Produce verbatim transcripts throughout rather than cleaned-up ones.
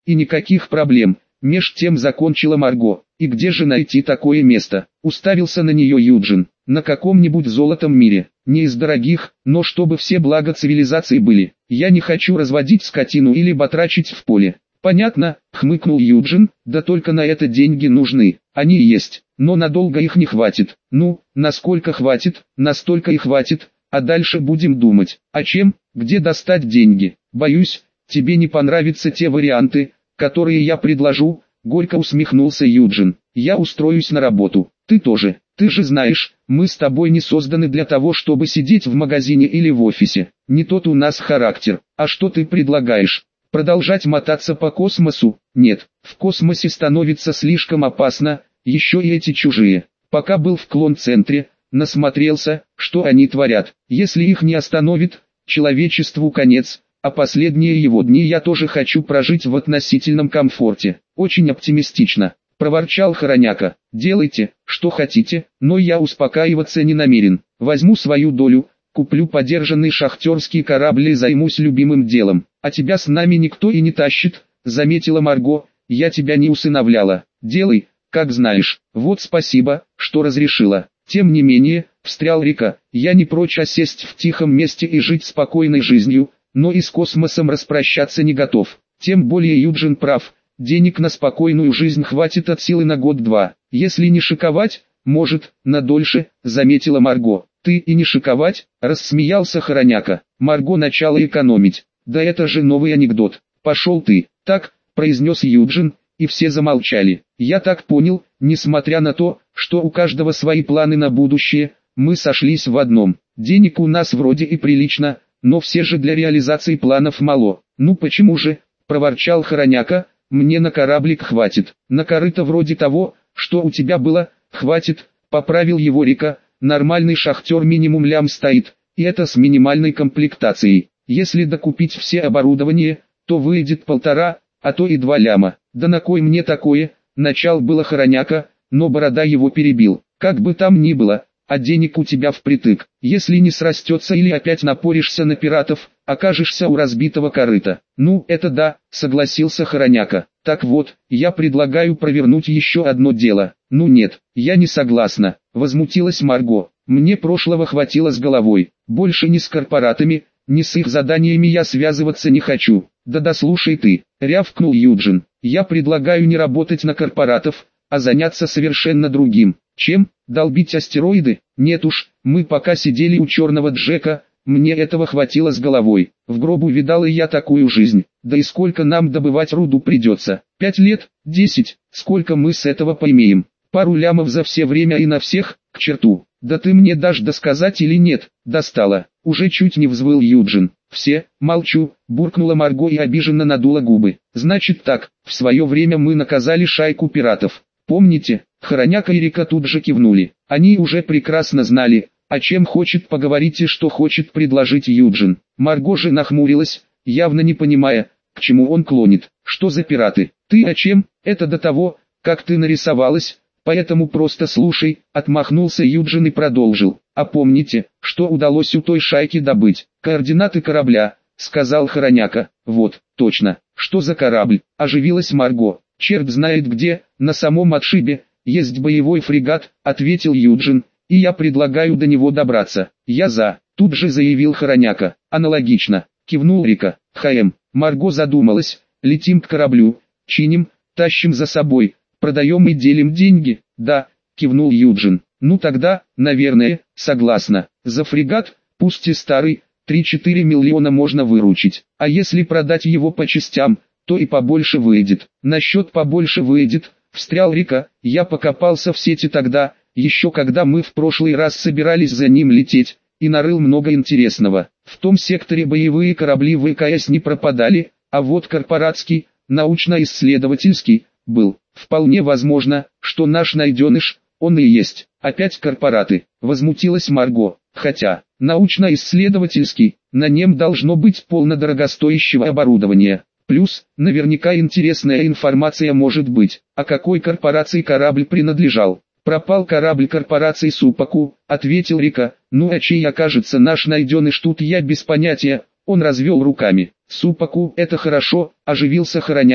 и никаких проблем. Меж тем закончила Марго. И где же найти такое место? Уставился на нее Юджин. На каком-нибудь золотом мире. Не из дорогих, но чтобы все блага цивилизации были. Я не хочу разводить скотину или батрачить в поле. Понятно, хмыкнул Юджин, да только на это деньги нужны. Они есть, но надолго их не хватит. Ну, насколько хватит, настолько и хватит, а дальше будем думать. А чем, где достать деньги? Боюсь, тебе не понравятся те варианты, которые я предложу, горько усмехнулся Юджин. Я устроюсь на работу, ты тоже. Ты же знаешь, мы с тобой не созданы для того, чтобы сидеть в магазине или в офисе. Не тот у нас характер. А что ты предлагаешь? Продолжать мотаться по космосу? Нет, в космосе становится слишком опасно, еще и эти чужие. Пока был в клон-центре, насмотрелся, что они творят. Если их не остановит, человечеству конец, а последние его дни я тоже хочу прожить в относительном комфорте. Очень оптимистично, проворчал Хороняка. Делайте, что хотите, но я успокаиваться не намерен. Возьму свою долю, куплю подержанный шахтерский корабль и займусь любимым делом. А тебя с нами никто и не тащит, заметила Марго. Я тебя не усыновляла. Делай, как знаешь. Вот спасибо, что разрешила. Тем не менее, встрял Рика, я не прочь осесть в тихом месте и жить спокойной жизнью, но и с космосом распрощаться не готов. Тем более Юджин прав, денег на спокойную жизнь хватит от силы на год-два. Если не шиковать, может, на дольше, заметила Марго. Ты и не шиковать, рассмеялся Хороняка. Марго начала экономить. Да это же новый анекдот. Пошел ты, так, произнес Юджин, и все замолчали. Я так понял, несмотря на то, что у каждого свои планы на будущее, мы сошлись в одном. Денег у нас вроде и прилично, но все же для реализации планов мало. Ну почему же, проворчал Хороняка, мне на кораблик хватит. На корыто вроде того, что у тебя было, хватит, поправил его Рика. Нормальный шахтер минимум лям стоит, и это с минимальной комплектацией. Если докупить все оборудование, то выйдет полтора, а то и два ляма. Да на кой мне такое? Начал было Хороняка, но Борода его перебил. Как бы там ни было, а денег у тебя впритык. Если не срастется или опять напоришься на пиратов, окажешься у разбитого корыта. Ну, это да, согласился Хороняка. Так вот, я предлагаю провернуть еще одно дело. Ну нет, я не согласна, возмутилась Марго. Мне прошлого хватило с головой. Больше ни с корпоратами, ни с их заданиями я связываться не хочу. Да дослушай ты, рявкнул Юджин. Я предлагаю не работать на корпоратов, а заняться совершенно другим. Чем? Долбить астероиды? Нет уж, мы пока сидели у черного Джека, мне этого хватило с головой. В гробу видал и я такую жизнь. Да и сколько нам добывать руду придется? Пять лет? Десять? Сколько мы с этого поимеем? Пару лямов за все время и на всех, к черту. Да ты мне дашь досказать или нет? Достала. Уже чуть не взвыл Юджин. Все, молчу, буркнула Марго и обиженно надула губы. Значит так, в свое время мы наказали шайку пиратов. Помните? Хороняка и Рика тут же кивнули. Они уже прекрасно знали, о чем хочет поговорить и что хочет предложить Юджин. Марго же нахмурилась, явно не понимая, к чему он клонит. Что за пираты? Ты о чем? Это до того, как ты нарисовалась, поэтому просто слушай, отмахнулся Юджин и продолжил. А помните, что удалось у той шайки добыть? Координаты корабля, сказал Хороняка. Вот, точно. Что за корабль? Оживилась Марго. Черт знает где, на самом отшибе, есть боевой фрегат, ответил Юджин, и я предлагаю до него добраться. Я за, тут же заявил Хороняка. Аналогично, кивнул Рика. Хм, Марго задумалась, летим к кораблю, чиним, тащим за собой, продаем и делим деньги. Да, кивнул Юджин. Ну тогда, наверное, согласна. За фрегат, пусть и старый, три-четыре миллиона можно выручить. А если продать его по частям, то и побольше выйдет. Насчет побольше выйдет, встрял Рика, я покопался в сети тогда, еще когда мы в прошлый раз собирались за ним лететь, и нарыл много интересного. В том секторе боевые корабли ВКС не пропадали, а вот корпоратский, научно-исследовательский, был. Вполне возможно, что наш найденыш, он и есть. Опять корпораты, возмутилась Марго. Хотя, научно-исследовательский, на нем должно быть полно дорогостоящего оборудования. Плюс, наверняка интересная информация может быть, а какой корпорации корабль принадлежал. Пропал корабль корпорации Супаку, ответил Рика. Ну а чей окажется наш найденыш, тут я без понятия. Он развел руками. Супаку, это хорошо, оживился Хороняка.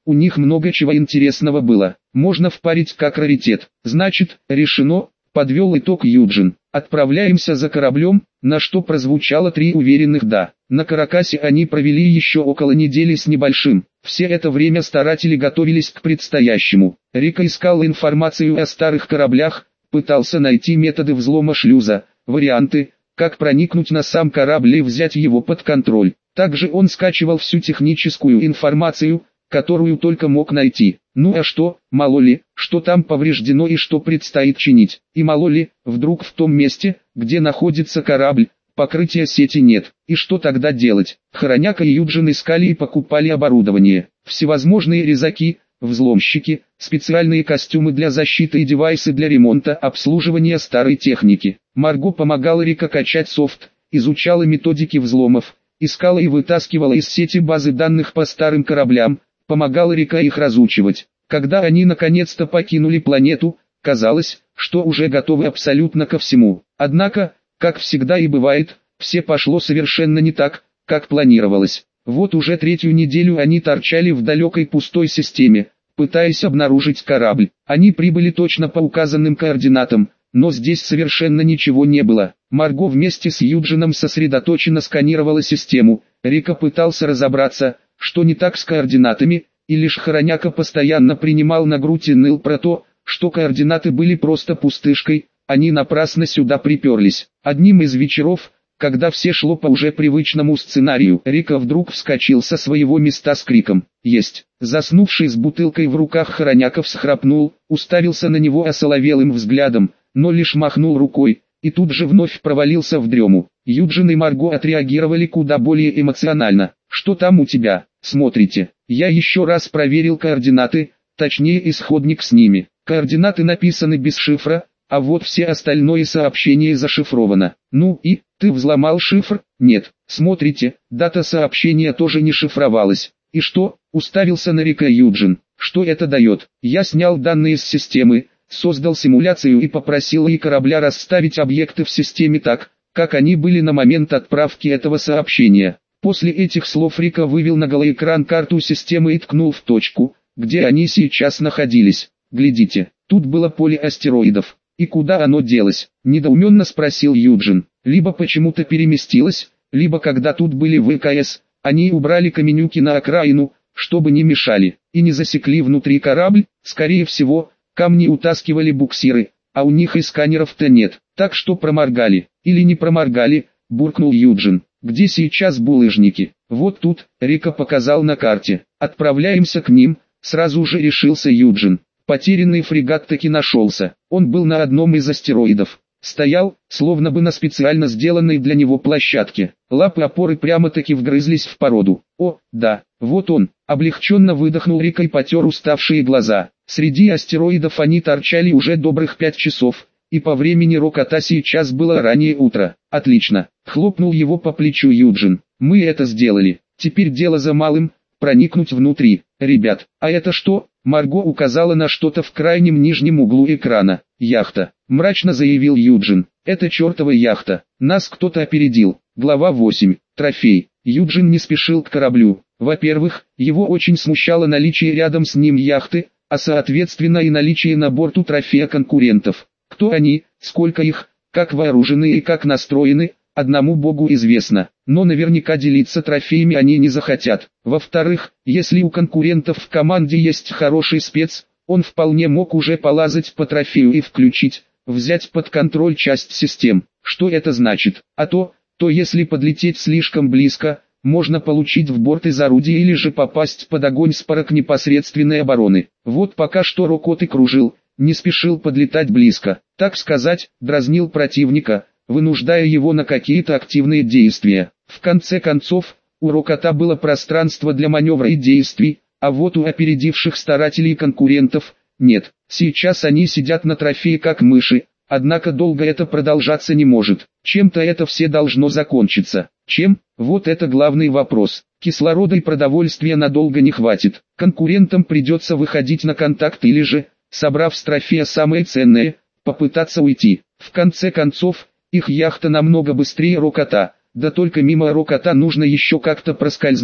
у них много чего интересного было. Можно впарить как раритет. Значит, решено, подвел итог Юджин. Отправляемся за кораблем, на что прозвучало три уверенных «да». На Каракасе они провели еще около недели с небольшим. Все это время старатели готовились к предстоящему. Рика искал информацию о старых кораблях, пытался найти методы взлома шлюза, варианты, как проникнуть на сам корабль и взять его под контроль. Также он скачивал всю техническую информацию, которую только мог найти. Ну а что, мало ли, что там повреждено и что предстоит чинить. И мало ли, вдруг в том месте, где находится корабль, покрытия сети нет. И что тогда делать? Хороняка и Юджин искали и покупали оборудование. Всевозможные резаки, взломщики, специальные костюмы для защиты и девайсы для ремонта, обслуживания старой техники. Марго помогала Рико качать софт, изучала методики взломов, искала и вытаскивала из сети базы данных по старым кораблям, помогала Рико их разучивать. Когда они наконец-то покинули планету, казалось, что уже готовы абсолютно ко всему. Однако, как всегда и бывает, все пошло совершенно не так, как планировалось. Вот уже третью неделю они торчали в далекой пустой системе, пытаясь обнаружить корабль. Они прибыли точно по указанным координатам, но здесь совершенно ничего не было. Марго вместе с Юджином сосредоточенно сканировала систему. Рико пытался разобраться, что не так с координатами, и лишь Хороняка постоянно принимал на грудь и ныл про то, что координаты были просто пустышкой, они напрасно сюда приперлись. Одним из вечеров, когда все шло по уже привычному сценарию, Рико вдруг вскочил со своего места с криком «Есть!». Заснувший с бутылкой в руках Хороняка всхрапнул, уставился на него осоловелым взглядом, но лишь махнул рукой, и тут же вновь провалился в дрему. Юджин и Марго отреагировали куда более эмоционально. «Что там у тебя? Смотрите, я еще раз проверил координаты, точнее исходник с ними. Координаты написаны без шифра, а вот все остальное сообщение зашифровано. Ну и, ты взломал шифр? Нет. Смотрите, дата сообщения тоже не шифровалась. И что?» — уставился на Рико Юджин. «Что это дает? Я снял данные с системы, создал симуляцию и попросил и корабля расставить объекты в системе так, как они были на момент отправки этого сообщения». После этих слов Рико вывел на голоэкран карту системы и ткнул в точку, где они сейчас находились. «Глядите, тут было поле астероидов. И куда оно делось?» — недоуменно спросил Юджин. «Либо почему-то переместилось, либо когда тут были ВКС, они убрали каменюки на окраину, чтобы не мешали, и не засекли внутри корабль. Скорее всего, камни утаскивали буксиры, а у них и сканеров-то нет, так что проморгали». «Или не проморгали», — буркнул Юджин. «Где сейчас булыжники?» «Вот тут», — Рико показал на карте. «Отправляемся к ним», — сразу же решился Юджин. Потерянный фрегат таки нашелся. Он был на одном из астероидов. Стоял, словно бы на специально сделанной для него площадке. Лапы опоры прямо-таки вгрызлись в породу. «О, да, вот он», — облегченно выдохнул Рико и потер уставшие глаза. Среди астероидов они торчали уже добрых пять часов, и по времени Рокота сейчас было раннее утро. «Отлично», — хлопнул его по плечу Юджин. «Мы это сделали. Теперь дело за малым — проникнуть внутри. Ребят, а это что?» Марго указала на что-то в крайнем нижнем углу экрана. «Яхта», — мрачно заявил Юджин. «Это чертова яхта. Нас кто-то опередил». Глава восемь. Трофей. Юджин не спешил к кораблю. Во-первых, его очень смущало наличие рядом с ним яхты, а соответственно и наличие на борту трофея конкурентов. Кто они, сколько их, как вооружены и как настроены, одному богу известно, но наверняка делиться трофеями они не захотят. Во-вторых, если у конкурентов в команде есть хороший спец, он вполне мог уже полазать по трофею и включить, взять под контроль часть систем. Что это значит? А то, то если подлететь слишком близко, можно получить в борт из орудия или же попасть под огонь с порок непосредственной обороны. Вот пока что Рокот и кружил, не спешил подлетать близко, так сказать, дразнил противника, вынуждая его на какие-то активные действия. В конце концов, у Рокота было пространство для маневра и действий, а вот у опередивших старателей конкурентов нет. Сейчас они сидят на трофее как мыши, однако долго это продолжаться не может. Чем-то это все должно закончиться. Чем? Вот это главный вопрос. Кислорода и продовольствия надолго не хватит. Конкурентам придется выходить на контакт или же, собрав с трофея самое ценное, попытаться уйти. В конце концов, их яхта намного быстрее Рокота, да только мимо Рокота нужно еще как-то проскользнуть,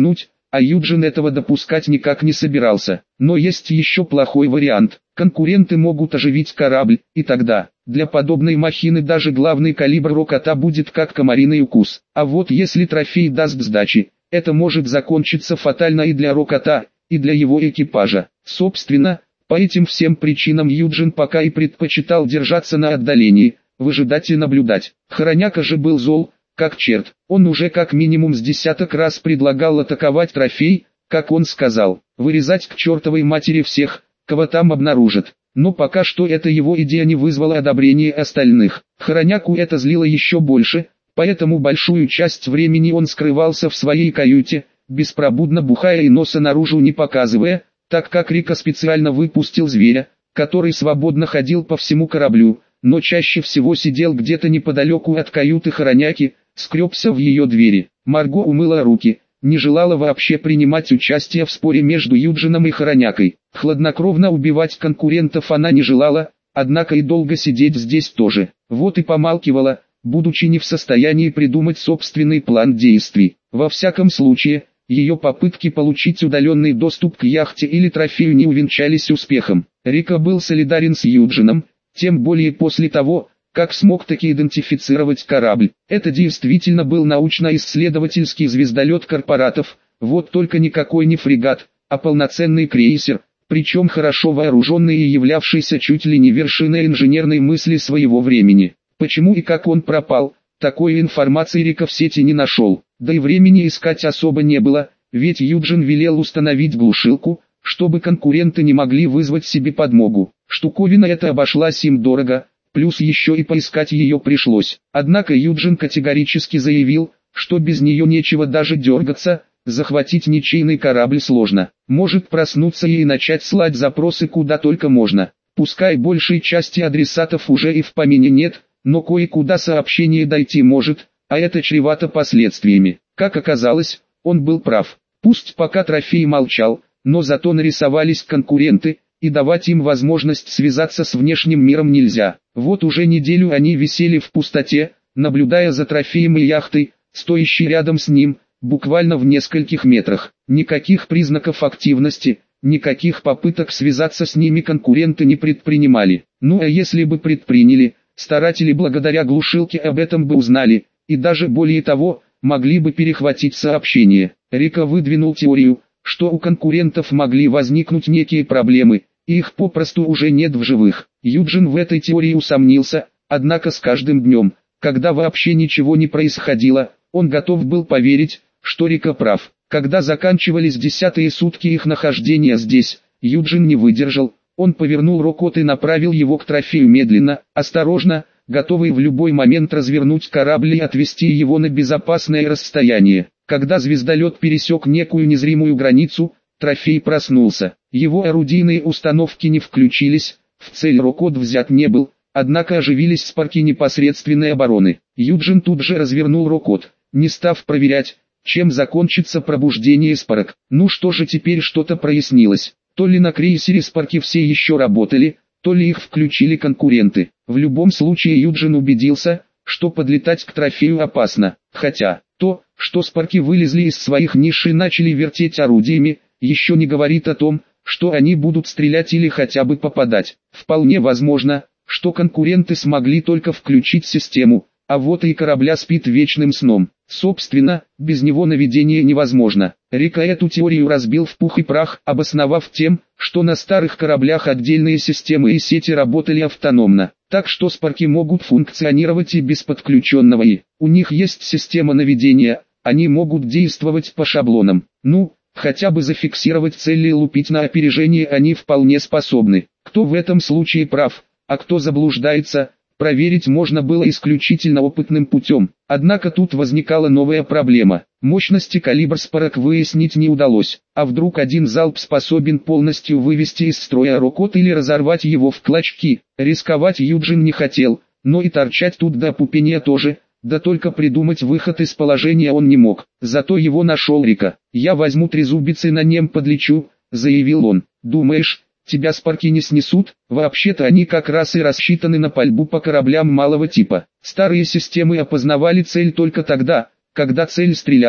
а Юджин этого допускать никак не собирался. Но есть еще плохой вариант. Конкуренты могут оживить корабль, и тогда, для подобной махины даже главный калибр рокота будет как комариный укус. А вот если трофей даст сдачи, это может закончиться фатально и для рокота, и для его экипажа. Собственно, по этим всем причинам Юджин пока и предпочитал держаться на отдалении, выжидать и наблюдать. Хороняка же был зол, как черт. Он уже как минимум с десяток раз предлагал атаковать трофей, как он сказал, вырезать к чертовой матери всех, кого там обнаружат. Но пока что эта его идея не вызвала одобрения остальных. Хороняку это злило еще больше, поэтому большую часть времени он скрывался в своей каюте, беспробудно бухая и носа наружу не показывая, так как Рика специально выпустил зверя, который свободно ходил по всему кораблю, но чаще всего сидел где-то неподалеку от каюты Хороняки, скребся в ее двери. Марго умыла руки, не желала вообще принимать участие в споре между Юджином и Хоронякой. Хладнокровно убивать конкурентов она не желала, однако и долго сидеть здесь тоже. Вот и помалкивала, будучи не в состоянии придумать собственный план действий. Во всяком случае, ее попытки получить удаленный доступ к яхте или трофею не увенчались успехом. Рика был солидарен с Юджином, тем более после того, как смог таки идентифицировать корабль. Это действительно был научно-исследовательский звездолет корпоратов, вот только никакой не фрегат, а полноценный крейсер, причем хорошо вооруженный и являвшийся чуть ли не вершиной инженерной мысли своего времени. Почему и как он пропал, такой информации Рика в сети не нашел, да и времени искать особо не было, ведь Юджин велел установить глушилку, чтобы конкуренты не могли вызвать себе подмогу. Штуковина эта обошлась им дорого, плюс еще и поискать ее пришлось. Однако Юджин категорически заявил, что без нее нечего даже дергаться, захватить ничейный корабль сложно. Может проснуться и начать слать запросы куда только можно. Пускай большей части адресатов уже и в помине нет, но кое-куда сообщение дойти может, а это чревато последствиями. Как оказалось, он был прав. Пусть пока трофей молчал, но зато нарисовались конкуренты, и давать им возможность связаться с внешним миром нельзя. Вот уже неделю они висели в пустоте, наблюдая за трофеем и яхтой, стоящей рядом с ним, буквально в нескольких метрах. Никаких признаков активности, никаких попыток связаться с ними конкуренты не предпринимали. Ну а если бы предприняли, старатели благодаря глушилке об этом бы узнали, и даже более того, могли бы перехватить сообщение. Рика выдвинул теорию, что у конкурентов могли возникнуть некие проблемы, и их попросту уже нет в живых. Юджин в этой теории усомнился, однако с каждым днем, когда вообще ничего не происходило, он готов был поверить, что Рика прав. Когда заканчивались десятые сутки их нахождения здесь, Юджин не выдержал, он повернул рокот и направил его к трофею медленно, осторожно, готовый в любой момент развернуть корабль и отвести его на безопасное расстояние. Когда звездолет пересек некую незримую границу, трофей проснулся. Его орудийные установки не включились, в цель рокот взят не был, однако оживились спарки непосредственной обороны. Юджин тут же развернул рокот, не став проверять, чем закончится пробуждение спарок. Ну что же, теперь что-то прояснилось. То ли на крейсере спарки все еще работали, то ли их включили конкуренты. В любом случае Юджин убедился, что подлетать к трофею опасно, хотя то, что спарки вылезли из своих ниш и начали вертеть орудиями, еще не говорит о том, что они будут стрелять или хотя бы попадать. Вполне возможно, что конкуренты смогли только включить систему, а вот и корабля спит вечным сном. Собственно, без него наведение невозможно. Рика эту теорию разбил в пух и прах, обосновав тем, что на старых кораблях отдельные системы и сети работали автономно, так что спарки могут функционировать и без подключенного И. У них есть система наведения, они могут действовать по шаблонам. Ну, хотя бы зафиксировать цели и лупить на опережение они вполне способны. Кто в этом случае прав, а кто заблуждается, проверить можно было исключительно опытным путем. Однако тут возникала новая проблема. Мощности калибр спарок выяснить не удалось. А вдруг один залп способен полностью вывести из строя рокот или разорвать его в клочки? Рисковать Юджин не хотел, но и торчать тут до пупения тоже. Да только придумать выход из положения он не мог. Зато его нашел Рика. «Я возьму трезубец и на нем подлечу», — заявил он. «Думаешь, тебя спарки не снесут? Вообще-то они как раз и рассчитаны на пальбу по кораблям малого типа. Старые системы опознавали цель только тогда, когда цель стреляла.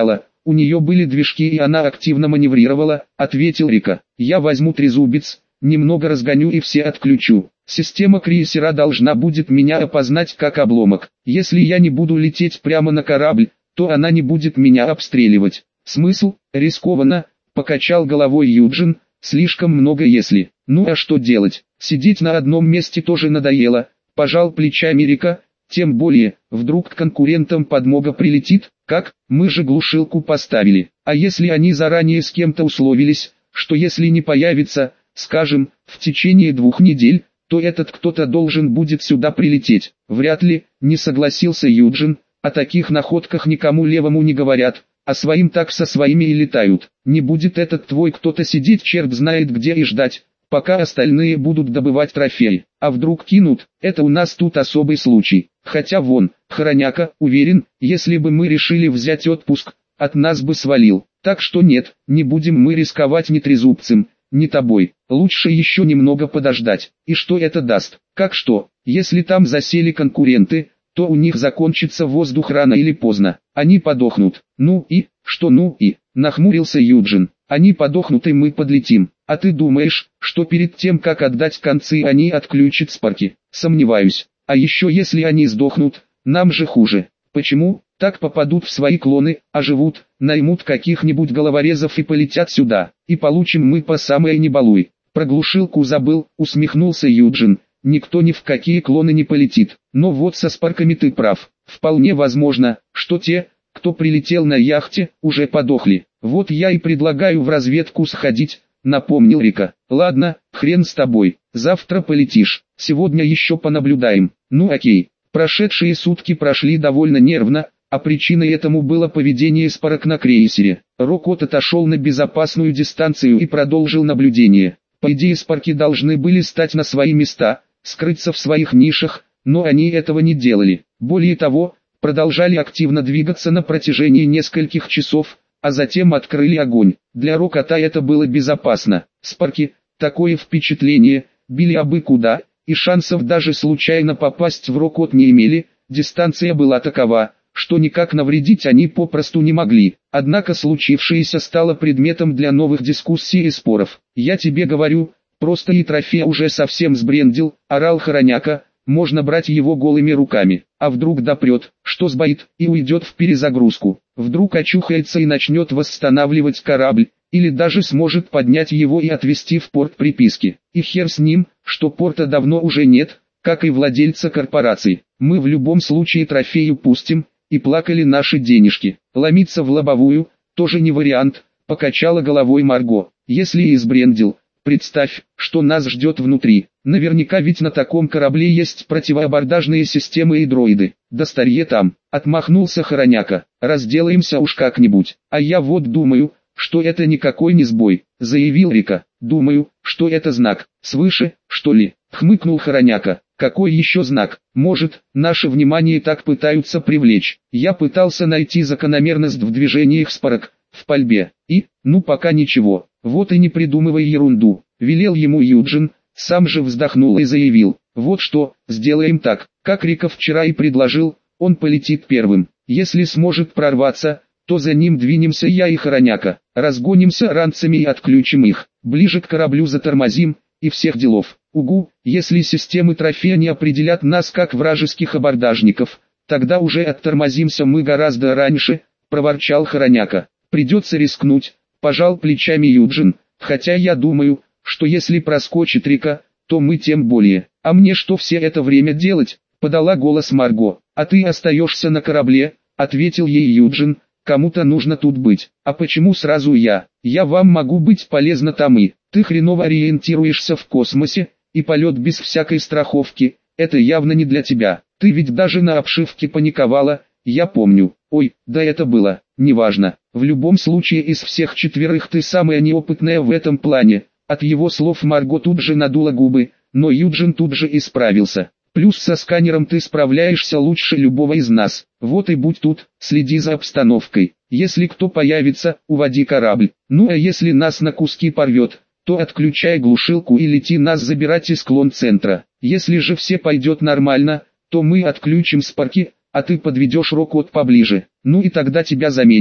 у нее были движки и она активно маневрировала, ответил Рика. Я возьму трезубец, немного разгоню и все отключу. Система крейсера должна будет меня опознать как обломок. Если я не буду лететь прямо на корабль, то она не будет меня обстреливать. Смысл? Рискованно, покачал головой Юджин, слишком много если. Ну а что делать? Сидеть на одном месте тоже надоело, пожал плечами Рика, тем более, вдруг к конкурентам подмога прилетит, как, мы же глушилку поставили. А если они заранее с кем-то условились, что если не появится, скажем, в течение двух недель, то этот кто-то должен будет сюда прилететь. Вряд ли, не согласился Юджин, о таких находках никому левому не говорят, а своим так со своими и летают. Не будет этот твой кто-то сидеть черт знает где и ждать, пока остальные будут добывать трофеи. А вдруг кинут, это у нас тут особый случай. Хотя вон, Хороняка, уверен, если бы мы решили взять отпуск, от нас бы свалил. Так что нет, не будем мы рисковать ни трезубцем, ни тобой. Лучше еще немного подождать. И что это даст? Как что? Если там засели конкуренты, то у них закончится воздух рано или поздно. Они подохнут. Ну и, что ну и, нахмурился Юджин. Они подохнут и мы подлетим. А ты думаешь, что перед тем как отдать концы они отключат спарки? Сомневаюсь. А еще если они сдохнут, нам же хуже. Почему? Так попадут в свои клоны, оживут, наймут каких-нибудь головорезов и полетят сюда. И получим мы по самое не балуй. Про глушилку забыл, усмехнулся Юджин. Никто ни в какие клоны не полетит. Но вот со спарками ты прав. Вполне возможно, что те, кто прилетел на яхте, уже подохли. Вот я и предлагаю в разведку сходить, напомнил Рика. Ладно, хрен с тобой, завтра полетишь, сегодня еще понаблюдаем. Ну окей. Прошедшие сутки прошли довольно нервно, а причиной этому было поведение спарок на крейсере. Рокот отошел на безопасную дистанцию и продолжил наблюдение. По идее спарки должны были стать на свои места, скрыться в своих нишах, но они этого не делали. Более того, продолжали активно двигаться на протяжении нескольких часов, а затем открыли огонь. Для Рокота это было безопасно. Спарки, такое впечатление, били абы куда, и шансов даже случайно попасть в Рокот не имели, дистанция была такова, что никак навредить они попросту не могли. Однако случившееся стало предметом для новых дискуссий и споров. «Я тебе говорю, просто и трофей уже совсем сбрендил», — орал Хороняка, «можно брать его голыми руками, а вдруг допрет, что сбоит, и уйдет в перезагрузку, вдруг очухается и начнет восстанавливать корабль, или даже сможет поднять его и отвезти в порт приписки. И хер с ним, что порта давно уже нет, как и владельца корпорации. Мы в любом случае трофею пустим, и плакали наши денежки. Ломиться в лобовую, тоже не вариант», — покачала головой Марго. «Если и сбрендил, представь, что нас ждет внутри. Наверняка ведь на таком корабле есть противоабордажные системы и дроиды. Да старье там», — отмахнулся Хороняка. «Разделаемся уж как-нибудь. А я вот думаю, что это никакой не сбой», — заявил Рика. «Думаю, что это знак. Свыше, что ли?» — хмыкнул Хороняка. «Какой еще знак? Может, наше внимание так пытаются привлечь? Я пытался найти закономерность в движениях спарок, в пальбе. И, ну пока ничего. Вот и не придумывай ерунду», — велел ему Юджин, сам же вздохнул и заявил. «Вот что, сделаем так, как Рика вчера и предложил, он полетит первым. Если сможет прорваться, то за ним двинемся я и Хороняка. Разгонимся ранцами и отключим их. Ближе к кораблю затормозим, и всех делов. Угу, если системы трофея не определят нас как вражеских абордажников, тогда уже оттормозимся мы гораздо раньше», — проворчал Хороняка. «Придется рискнуть», — пожал плечами Юджин, «хотя я думаю, что если проскочит Рика, то мы тем более. А мне что все это время делать?» — подала голос Марго. «А ты остаешься на корабле», — ответил ей Юджин. «Кому-то нужно тут быть. А почему сразу я? Я вам могу быть полезна там и. Ты хреново ориентируешься в космосе, и полет без всякой страховки, это явно не для тебя. Ты ведь даже на обшивке паниковала, я помню. Ой, да это было, неважно. В любом случае из всех четверых ты самая неопытная в этом плане». От его слов Марго тут же надула губы, но Юджин тут же исправился. «Плюс со сканером ты справляешься лучше любого из нас. Вот и будь тут, следи за обстановкой. Если кто появится, уводи корабль. Ну а если нас на куски порвет, то отключай глушилку и лети нас забирать из клон-центра. Если же все пойдет нормально, то мы отключим спарки, а ты подведешь Рокот поближе. Ну и тогда тебя заменит,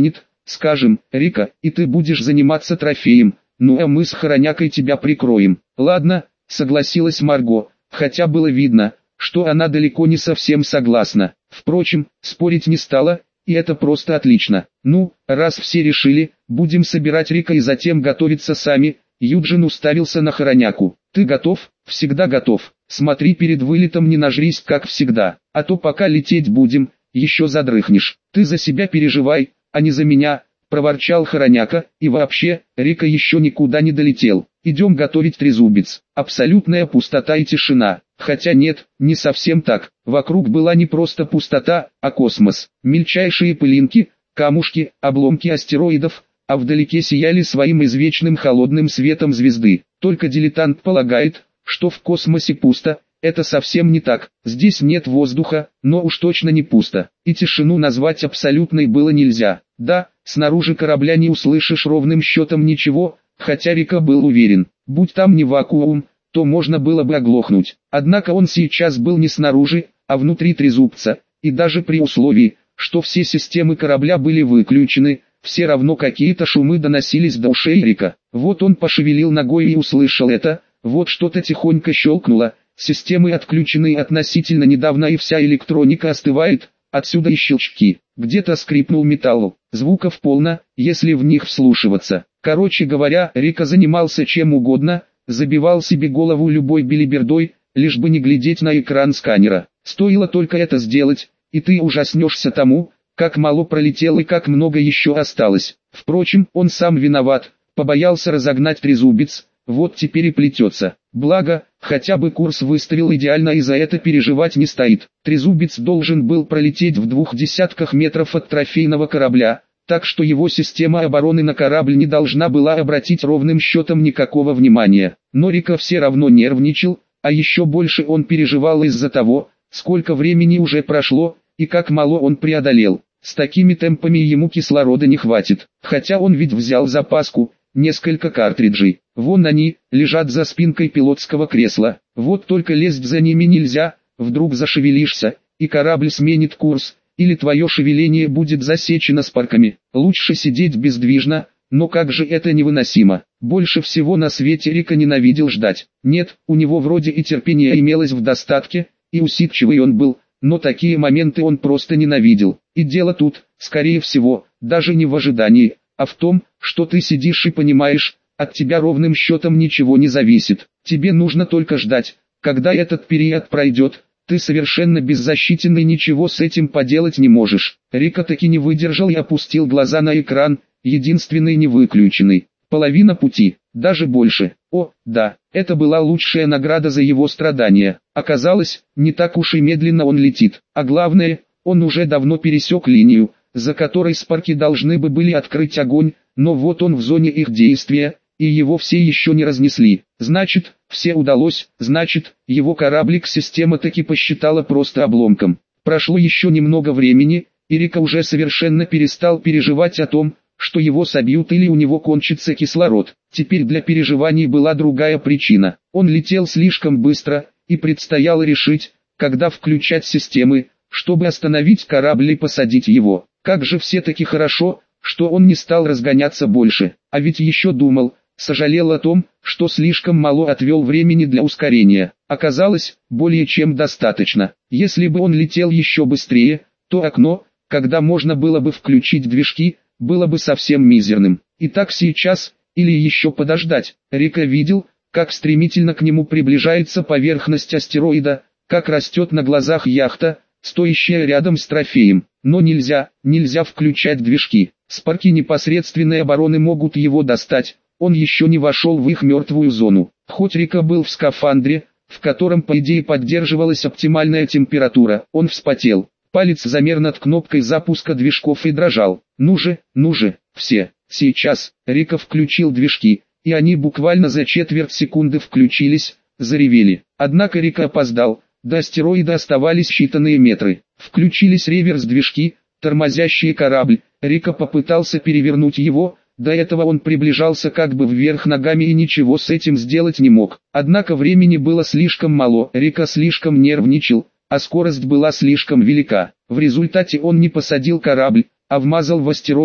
Скажем, Рика, и ты будешь заниматься трофеем, ну а мы с Хоронякой тебя прикроем. Ладно, согласилась Марго, хотя было видно, что она далеко не совсем согласна. Впрочем, спорить не стала, и это просто отлично. Ну, раз все решили, будем собирать Рика и затем готовиться сами. Юджин уставился на Хороняку. Ты готов? Всегда готов. Смотри, перед вылетом не нажрись, как всегда, а то пока лететь будем, еще задрыхнешь. Ты за себя переживай, а не за меня, проворчал Хороняка, и вообще, Рика еще никуда не долетел. Идем готовить трезубец. Абсолютная пустота и тишина. Хотя нет, не совсем так. Вокруг была не просто пустота, а космос. Мельчайшие пылинки, камушки, обломки астероидов, а вдалеке сияли своим извечным холодным светом звезды. Только дилетант полагает, что в космосе пусто. Это совсем не так. Здесь нет воздуха, но уж точно не пусто. И тишину назвать абсолютной было нельзя. Да, снаружи корабля не услышишь ровным счетом ничего, хотя Рика был уверен, будь там не вакуум, то можно было бы оглохнуть. Однако он сейчас был не снаружи, а внутри трезубца, и даже при условии, что все системы корабля были выключены, все равно какие-то шумы доносились до ушей Рика. Вот он пошевелил ногой и услышал это, вот что-то тихонько щелкнуло, системы отключены относительно недавно и вся электроника остывает, отсюда и щелчки. Где-то скрипнул металл, звуков полно, если в них вслушиваться. Короче говоря, Рика занимался чем угодно, забивал себе голову любой белибердой, лишь бы не глядеть на экран сканера. Стоило только это сделать, и ты ужаснешься тому, как мало пролетел и как много еще осталось. Впрочем, он сам виноват, побоялся разогнать трезубец, вот теперь и плетется. Благо, хотя бы курс выставил идеально и за это переживать не стоит. Трезубец должен был пролететь в двух десятках метров от трофейного корабля, так что его система обороны на корабль не должна была обратить ровным счетом никакого внимания. Но Рика все равно нервничал, а еще больше он переживал из-за того, сколько времени уже прошло, и как мало он преодолел. С такими темпами ему кислорода не хватит, хотя он ведь взял запаску, несколько картриджей. Вон они, лежат за спинкой пилотского кресла. Вот только лезть за ними нельзя, вдруг зашевелишься, и корабль сменит курс, или твое шевеление будет засечено спарками. Лучше сидеть бездвижно, но как же это невыносимо. Больше всего на свете Рика ненавидел ждать. Нет, у него вроде и терпение имелось в достатке, и усидчивый он был, но такие моменты он просто ненавидел. И дело тут, скорее всего, даже не в ожидании, а в том, что ты сидишь и понимаешь, от тебя ровным счетом ничего не зависит. Тебе нужно только ждать, когда этот период пройдет. Ты совершенно беззащитен и ничего с этим поделать не можешь. Рика таки не выдержал и опустил глаза на экран, единственный не выключенный. Половина пути, даже больше. О, да, это была лучшая награда за его страдания. Оказалось, не так уж и медленно он летит. А главное, он уже давно пересек линию, за которой спарки должны бы были открыть огонь, но вот он в зоне их действия, и его все еще не разнесли. Значит, все удалось, значит, его кораблик система таки посчитала просто обломком. Прошло еще немного времени, и Рика уже совершенно перестал переживать о том, что его собьют или у него кончится кислород. Теперь для переживаний была другая причина. Он летел слишком быстро, и предстояло решить, когда включать системы, чтобы остановить корабль и посадить его. Как же все-таки хорошо, что он не стал разгоняться больше, а ведь еще думал, сожалел о том, что слишком мало отвел времени для ускорения. Оказалось, более чем достаточно. Если бы он летел еще быстрее, то окно, когда можно было бы включить движки, было бы совсем мизерным. Итак, сейчас, или еще подождать, Рика видел, как стремительно к нему приближается поверхность астероида, как растет на глазах яхта, стоящая рядом с трофеем. Но нельзя, нельзя включать движки. Спарки непосредственной обороны могут его достать. Он еще не вошел в их мертвую зону. Хоть Рика был в скафандре, в котором по идее поддерживалась оптимальная температура, он вспотел. Палец замер над кнопкой запуска движков и дрожал. Ну же, ну же, все, сейчас. Рика включил движки, и они буквально за четверть секунды включились, заревели. Однако Рика опоздал, до астероида оставались считанные метры. Включились реверс-движки, тормозящие корабль. Рика попытался перевернуть его, до этого он приближался как бы вверх ногами и ничего с этим сделать не мог. Однако времени было слишком мало, Рика слишком нервничал, а скорость была слишком велика. В результате он не посадил корабль, а вмазал в астероид,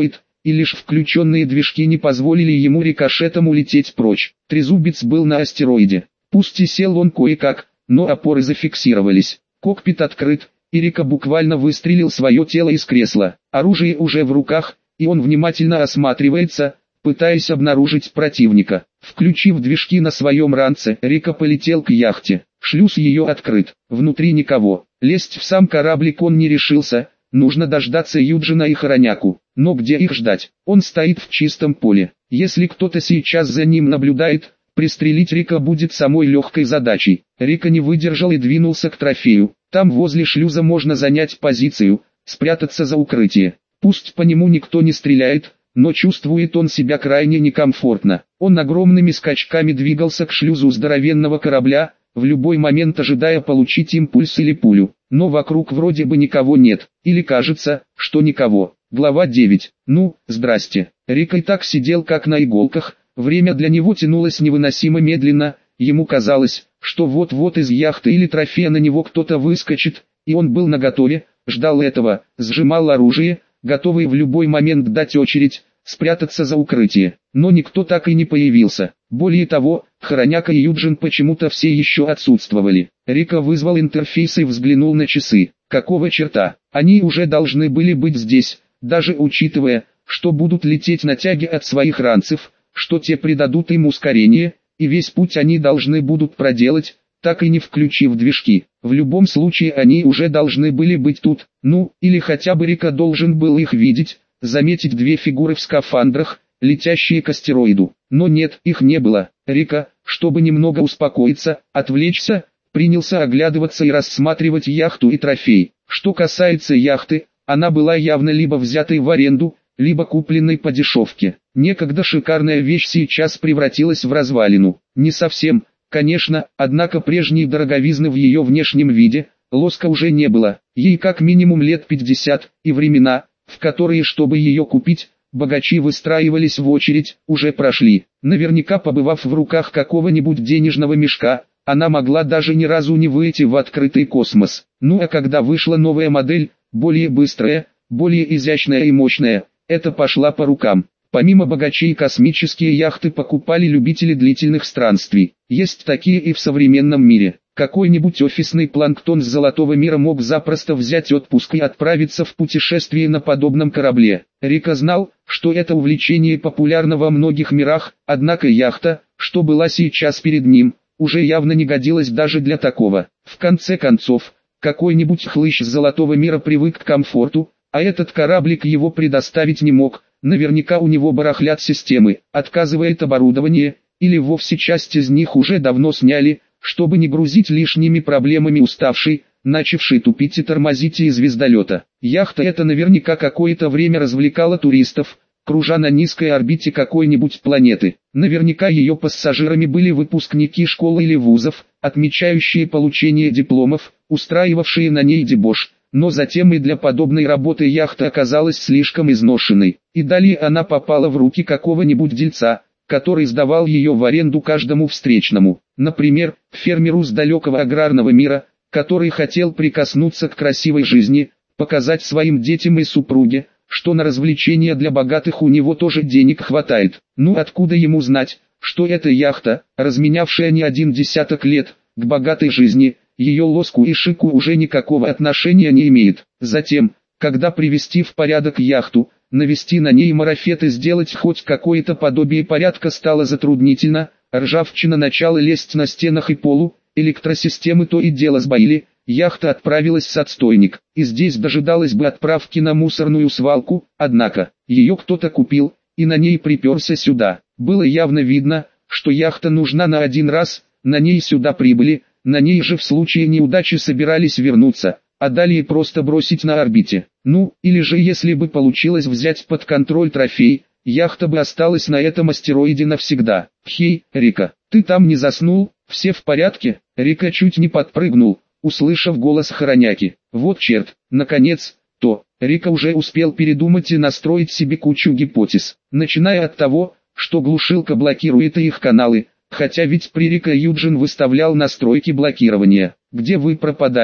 и лишь включенные движки не позволили ему рикошетом улететь прочь. Трезубец был на астероиде. Пусть и сел он кое-как, но опоры зафиксировались. Кокпит открыт, и Рика буквально выстрелил свое тело из кресла. Оружие уже в руках, и он внимательно осматривается, пытаясь обнаружить противника. Включив движки на своем ранце, Рика полетел к яхте. Шлюз ее открыт, внутри никого. Лезть в сам кораблик он не решился, нужно дождаться Юджина и Хороняку. Но где их ждать? Он стоит в чистом поле. Если кто-то сейчас за ним наблюдает, пристрелить Рика будет самой легкой задачей. Рика не выдержал и двинулся к трофею. Там возле шлюза можно занять позицию, спрятаться за укрытие. Пусть по нему никто не стреляет, но чувствует он себя крайне некомфортно. Он огромными скачками двигался к шлюзу здоровенного корабля, в любой момент ожидая получить импульс или пулю. Но вокруг вроде бы никого нет, или кажется, что никого. Глава девять. Ну, здрасте. Рика и так сидел как на иголках, время для него тянулось невыносимо медленно, ему казалось, что вот-вот из яхты или трофея на него кто-то выскочит, и он был наготове, ждал этого, сжимал оружие, готовый в любой момент дать очередь, спрятаться за укрытие. Но никто так и не появился. Более того, Хороняка и Юджин почему-то все еще отсутствовали. Рика вызвал интерфейс и взглянул на часы. Какого черта? Они уже должны были быть здесь, даже учитывая, что будут лететь на тяге от своих ранцев, что те придадут им ускорение, и весь путь они должны будут проделать, так и не включив движки. В любом случае они уже должны были быть тут, ну, или хотя бы Рика должен был их видеть, заметить две фигуры в скафандрах, летящие к астероиду. Но нет, их не было. Рика, чтобы немного успокоиться, отвлечься, принялся оглядываться и рассматривать яхту и трофей. Что касается яхты, она была явно либо взятой в аренду, либо купленной по дешевке. Некогда шикарная вещь сейчас превратилась в развалину. Не совсем, конечно, однако прежней дороговизны в ее внешнем виде, лоска уже не было. Ей как минимум лет пятьдесят, и времена, в которые, чтобы ее купить, богачи выстраивались в очередь, уже прошли. Наверняка, побывав в руках какого-нибудь денежного мешка, она могла даже ни разу не выйти в открытый космос. Ну а когда вышла новая модель, более быстрая, более изящная и мощная, это пошла по рукам. Помимо богачей космические яхты покупали любители длительных странствий. Есть такие и в современном мире. Какой-нибудь офисный планктон с золотого мира мог запросто взять отпуск и отправиться в путешествие на подобном корабле. Рика знал, что это увлечение популярно во многих мирах, однако яхта, что была сейчас перед ним, уже явно не годилась даже для такого. В конце концов, какой-нибудь хлыщ с золотого мира привык к комфорту, а этот кораблик его предоставить не мог. Наверняка у него барахлят системы, отказывает оборудование, или вовсе часть из них уже давно сняли, чтобы не грузить лишними проблемами уставший, начавший тупить и тормозить и звездолета. Яхта эта наверняка какое-то время развлекала туристов, кружа на низкой орбите какой-нибудь планеты. Наверняка ее пассажирами были выпускники школ или вузов, отмечающие получение дипломов, устраивавшие на ней дебош. Но затем и для подобной работы яхта оказалась слишком изношенной, и далее она попала в руки какого-нибудь дельца, который сдавал ее в аренду каждому встречному, например, фермеру с далекого аграрного мира, который хотел прикоснуться к красивой жизни, показать своим детям и супруге, что на развлечения для богатых у него тоже денег хватает. Ну откуда ему знать, что эта яхта, разменявшая не один десяток лет, к богатой жизни, ее лоску и шику уже никакого отношения не имеет. Затем, когда привести в порядок яхту, навести на ней марафет и сделать хоть какое-то подобие порядка стало затруднительно, ржавчина начала лезть на стенах и полу, электросистемы то и дело сбоили, яхта отправилась в отстойник, и здесь дожидалась бы отправки на мусорную свалку, однако, ее кто-то купил, и на ней приперся сюда. Было явно видно, что яхта нужна на один раз, на ней сюда прибыли, на ней же в случае неудачи собирались вернуться, а далее просто бросить на орбите. Ну, или же если бы получилось взять под контроль трофей, яхта бы осталась на этом астероиде навсегда. Хей, Рика, ты там не заснул? Все в порядке? Рика чуть не подпрыгнул, услышав голос Хороняки. Вот черт, наконец, то. Рика уже успел передумать и настроить себе кучу гипотез, начиная от того, что глушилка блокирует их каналы, хотя ведь при Рика Юджин выставлял настройки блокирования. Где вы пропадали?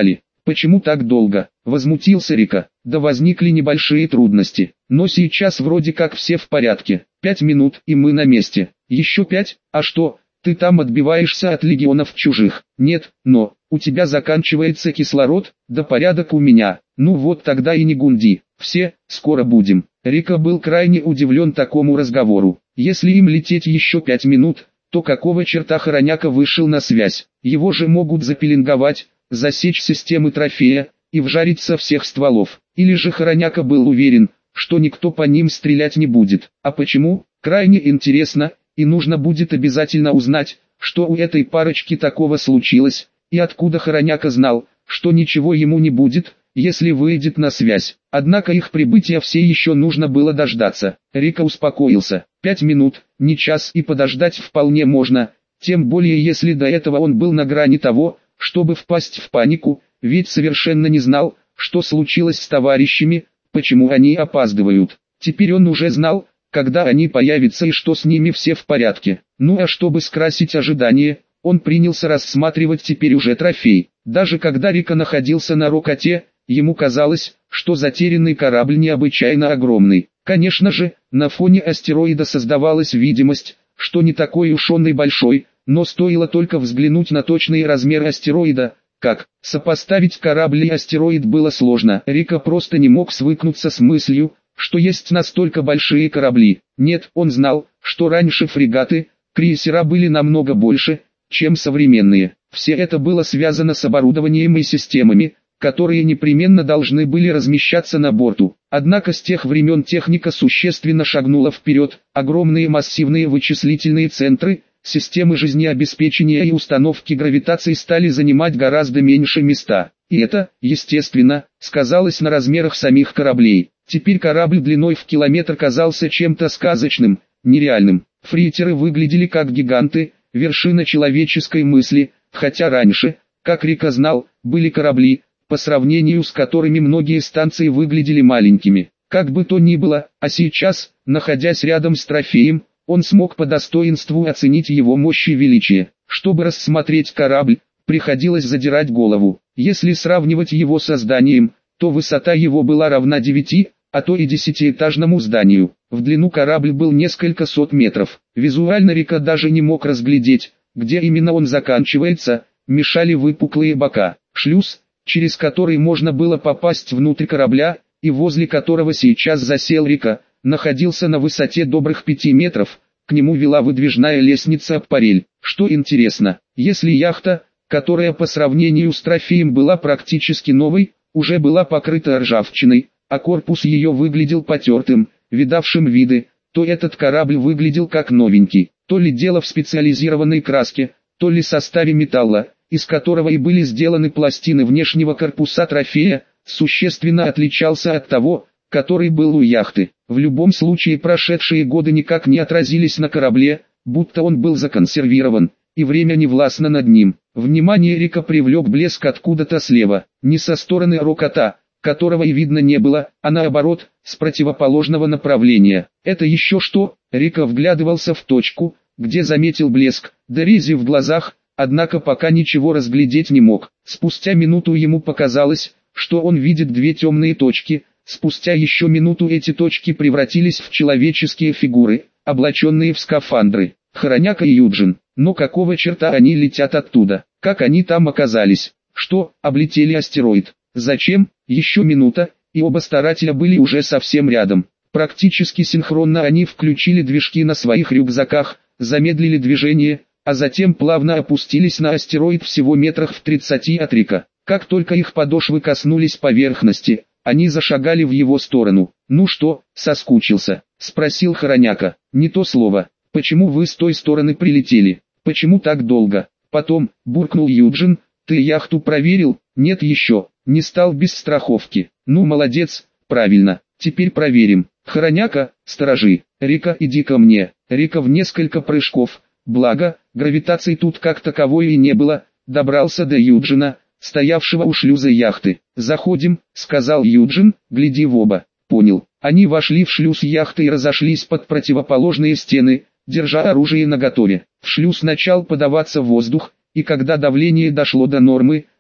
Почему так долго? Возмутился Рика. Да возникли небольшие трудности. Но сейчас вроде как все в порядке. Пять минут, и мы на месте. Еще пять? А что, ты там отбиваешься от легионов чужих? Нет, но, у тебя заканчивается кислород, да порядок у меня. Ну вот тогда и не гунди. Все, скоро будем. Рика был крайне удивлен такому разговору. Если им лететь еще пять минут, то какого черта Хороняка вышел на связь? Его же могут запеленговать, засечь системы трофея и вжарить со всех стволов. Или же Хороняка был уверен, что никто по ним стрелять не будет. А почему? Крайне интересно, и нужно будет обязательно узнать, что у этой парочки такого случилось, и откуда Хороняка знал, что ничего ему не будет, если выйдет на связь. Однако их прибытия все еще нужно было дождаться. Рика успокоился. Пять минут, не час, и подождать вполне можно, тем более если до этого он был на грани того, чтобы впасть в панику, ведь совершенно не знал, что случилось с товарищами, почему они опаздывают. Теперь он уже знал, когда они появятся и что с ними все в порядке. Ну а чтобы скрасить ожидания, он принялся рассматривать теперь уже трофей. Даже когда Рика находился на Рокоте, ему казалось, что затерянный корабль необычайно огромный. Конечно же, на фоне астероида создавалась видимость, что не такой уж он и большой, но стоило только взглянуть на точные размеры астероида, как сопоставить корабль и астероид было сложно. Рика просто не мог свыкнуться с мыслью, что есть настолько большие корабли. Нет, он знал, что раньше фрегаты, крейсера были намного больше, чем современные. Все это было связано с оборудованием и системами, которые непременно должны были размещаться на борту. Однако с тех времен техника существенно шагнула вперед, огромные массивные вычислительные центры, системы жизнеобеспечения и установки гравитации стали занимать гораздо меньше места. И это, естественно, сказалось на размерах самих кораблей. Теперь корабль длиной в километр казался чем-то сказочным, нереальным. Фритеры выглядели как гиганты, вершина человеческой мысли, хотя раньше, как Рика знал, были корабли, по сравнению с которыми многие станции выглядели маленькими. Как бы то ни было, а сейчас, находясь рядом с трофеем, он смог по достоинству оценить его мощь и величие. Чтобы рассмотреть корабль, приходилось задирать голову. Если сравнивать его со зданием, то высота его была равна девяти, а то и десятиэтажному зданию. В длину корабль был несколько сот метров. Визуально Рика даже не мог разглядеть, где именно он заканчивается, мешали выпуклые бока. Шлюз, через который можно было попасть внутрь корабля, и возле которого сейчас засел Рика, находился на высоте добрых пяти метров, к нему вела выдвижная лестница-аппарель. Что интересно, если яхта, которая по сравнению с трофеем была практически новой, уже была покрыта ржавчиной, а корпус ее выглядел потертым, видавшим виды, то этот корабль выглядел как новенький. То ли дело в специализированной краске, то ли составе металла, из которого и были сделаны пластины внешнего корпуса трофея, существенно отличался от того, который был у яхты. В любом случае прошедшие годы никак не отразились на корабле, будто он был законсервирован, и время не властно над ним. Внимание Рика привлек блеск откуда-то слева, не со стороны Рокота, которого и видно не было, а наоборот, с противоположного направления. Это еще что? Рика вглядывался в точку, где заметил блеск, да рези в глазах, однако пока ничего разглядеть не мог. Спустя минуту ему показалось, что он видит две темные точки. Спустя еще минуту эти точки превратились в человеческие фигуры, облаченные в скафандры. Хороняка и Юджин. Но какого черта они летят оттуда? Как они там оказались? Что, облетели астероид? Зачем? Еще минута, и оба старателя были уже совсем рядом. Практически синхронно они включили движки на своих рюкзаках, замедлили движение, а затем плавно опустились на астероид всего метрах в тридцати от Рика. Как только их подошвы коснулись поверхности, они зашагали в его сторону. «Ну что, соскучился?» – спросил Хороняка. «Не то слово. Почему вы с той стороны прилетели? Почему так долго?» «Потом», – буркнул Юджин, – «ты яхту проверил?» «Нет еще, не стал без страховки». «Ну молодец, правильно, теперь проверим». «Хороняка, сторожи, Рика, иди ко мне». Рика в несколько прыжков, благо, гравитации тут как таковой и не было, добрался до Юджина, стоявшего у шлюза яхты. «Заходим», — сказал Юджин, — «гляди в оба». «Понял». Они вошли в шлюз яхты и разошлись под противоположные стены, держа оружие наготове. В шлюз начал подаваться воздух, и когда давление дошло до нормы,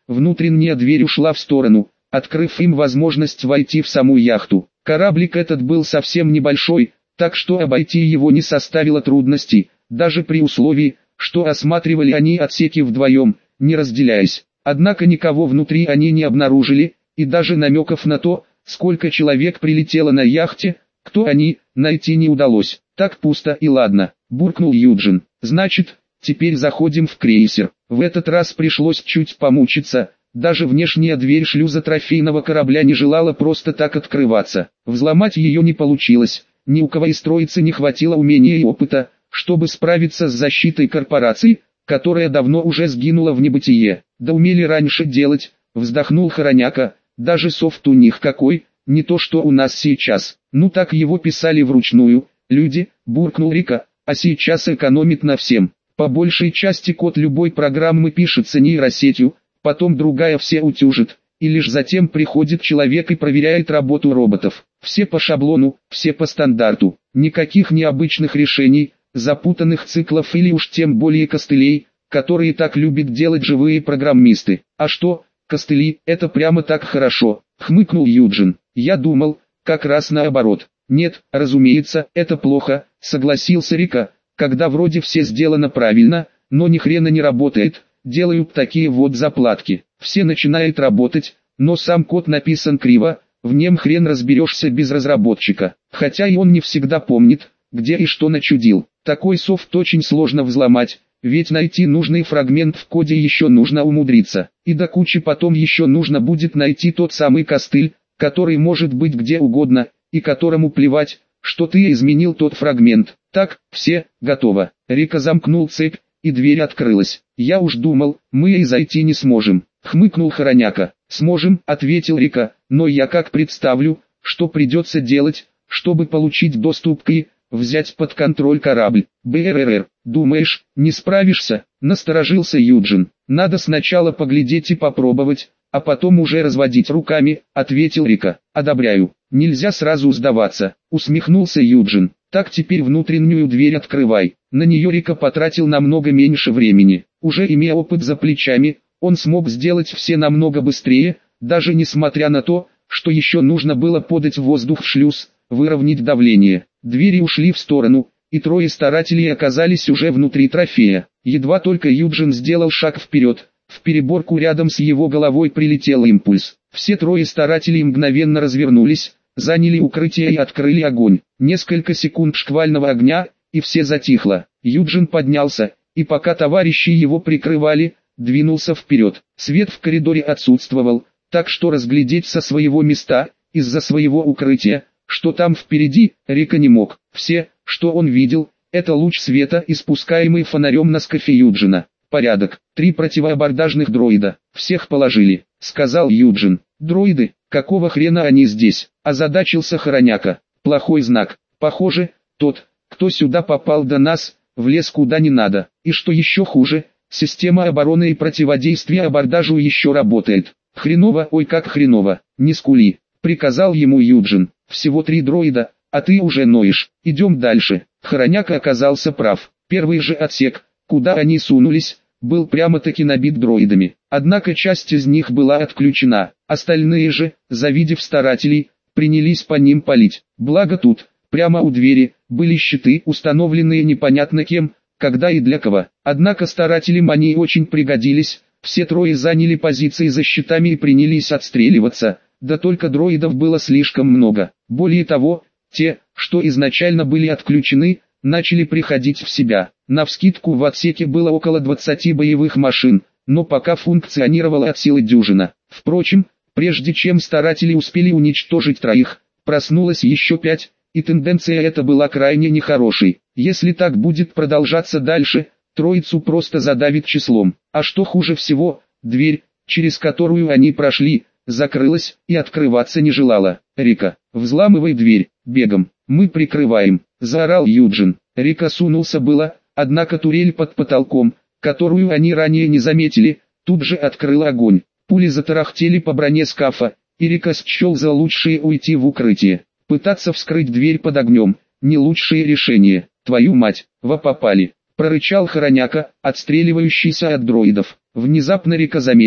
внутренняя дверь ушла в сторону, открыв им возможность войти в саму яхту. Кораблик этот был совсем небольшой, так что обойти его не составило трудностей, даже при условии, что осматривали они отсеки вдвоем, не разделяясь. Однако никого внутри они не обнаружили, и даже намеков на то, сколько человек прилетело на яхте, кто они, найти не удалось. Так пусто и ладно, буркнул Юджин. Значит, теперь заходим в крейсер. В этот раз пришлось чуть помучиться. Даже внешняя дверь шлюза трофейного корабля не желала просто так открываться. Взломать ее не получилось, ни у кого из троицы не хватило умения и опыта, чтобы справиться с защитой корпорации, которая давно уже сгинула в небытие. Да умели раньше делать, вздохнул Хороняка, даже софт у них какой, не то что у нас сейчас. Ну так его писали вручную, люди, буркнул Рика, а сейчас экономит на всем. По большей части код любой программы пишется нейросетью, потом другая все утюжит, и лишь затем приходит человек и проверяет работу роботов. Все по шаблону, все по стандарту, никаких необычных решений, запутанных циклов или уж тем более костылей, которые так любят делать живые программисты. А что, костыли, это прямо так хорошо, хмыкнул Юджин. Я думал, как раз наоборот. Нет, разумеется, это плохо, согласился Рика, когда вроде все сделано правильно, но ни хрена не работает. Делают такие вот заплатки. Все начинают работать, но сам код написан криво, в нем хрен разберешься без разработчика. Хотя и он не всегда помнит, где и что начудил. Такой софт очень сложно взломать, ведь найти нужный фрагмент в коде еще нужно умудриться. И до кучи потом еще нужно будет найти тот самый костыль, который может быть где угодно, и которому плевать, что ты изменил тот фрагмент. Так, все, готово. Рика замкнул цепь, и дверь открылась. Я уж думал, мы и зайти не сможем, хмыкнул Хороняка. Сможем, ответил Рика, но я как представлю, что придется делать, чтобы получить доступ к и взять под контроль корабль. БРР, думаешь, не справишься? Насторожился Юджин. Надо сначала поглядеть и попробовать, а потом уже разводить руками, ответил Рика. Одобряю, нельзя сразу сдаваться, усмехнулся Юджин. Так теперь внутреннюю дверь открывай. На нее Рика потратил намного меньше времени. Уже имея опыт за плечами, он смог сделать все намного быстрее, даже несмотря на то, что еще нужно было подать воздух в шлюз, выровнять давление. Двери ушли в сторону, и трое старателей оказались уже внутри трофея. Едва только Юджин сделал шаг вперед, в переборку рядом с его головой прилетел импульс. Все трое старателей мгновенно развернулись, заняли укрытие и открыли огонь. Несколько секунд шквального огня, и все затихло. Юджин поднялся, и пока товарищи его прикрывали, двинулся вперед. Свет в коридоре отсутствовал, так что разглядеть со своего места, из-за своего укрытия, что там впереди, Рика не мог. Все, что он видел, это луч света, испускаемый фонарем на скафе Юджина. Порядок. Три противоабордажных дроида. Всех положили, сказал Юджин. Дроиды, какого хрена они здесь? Озадачился Хороняка. Плохой знак. Похоже, тот, кто сюда попал до нас, влез куда не надо. И что еще хуже, система обороны и противодействия абордажу еще работает. Хреново, ой как хреново, не скули, приказал ему Юджин. Всего три дроида, а ты уже ноешь. Идем дальше. Хороняка оказался прав. Первый же отсек, куда они сунулись, был прямо-таки набит дроидами. Однако часть из них была отключена. Остальные же, завидев старателей, принялись по ним палить. Благо тут, прямо у двери, были щиты, установленные непонятно кем, когда и для кого. Однако старателям они очень пригодились. Все трое заняли позиции за щитами и принялись отстреливаться. Да только дроидов было слишком много. Более того, те, что изначально были отключены, начали приходить в себя. Навскидку в отсеке было около двадцати боевых машин, но пока функционировала от силы дюжина. Впрочем, прежде чем старатели успели уничтожить троих, проснулось еще пять, и тенденция эта была крайне нехорошей. Если так будет продолжаться дальше, троицу просто задавит числом. А что хуже всего, дверь, через которую они прошли, закрылась и открываться не желала. «Рика, взламывай дверь, бегом, мы прикрываем», — заорал Юджин. Рика сунулся было, однако турель под потолком, которую они ранее не заметили, тут же открыла огонь. Пули затарахтели по броне скафа, и Рика счел за лучшее уйти в укрытие. Пытаться вскрыть дверь под огнем — не лучшее решение. «Твою мать, во попали», — прорычал Хороняка, отстреливающийся от дроидов. Внезапно Рика заметил,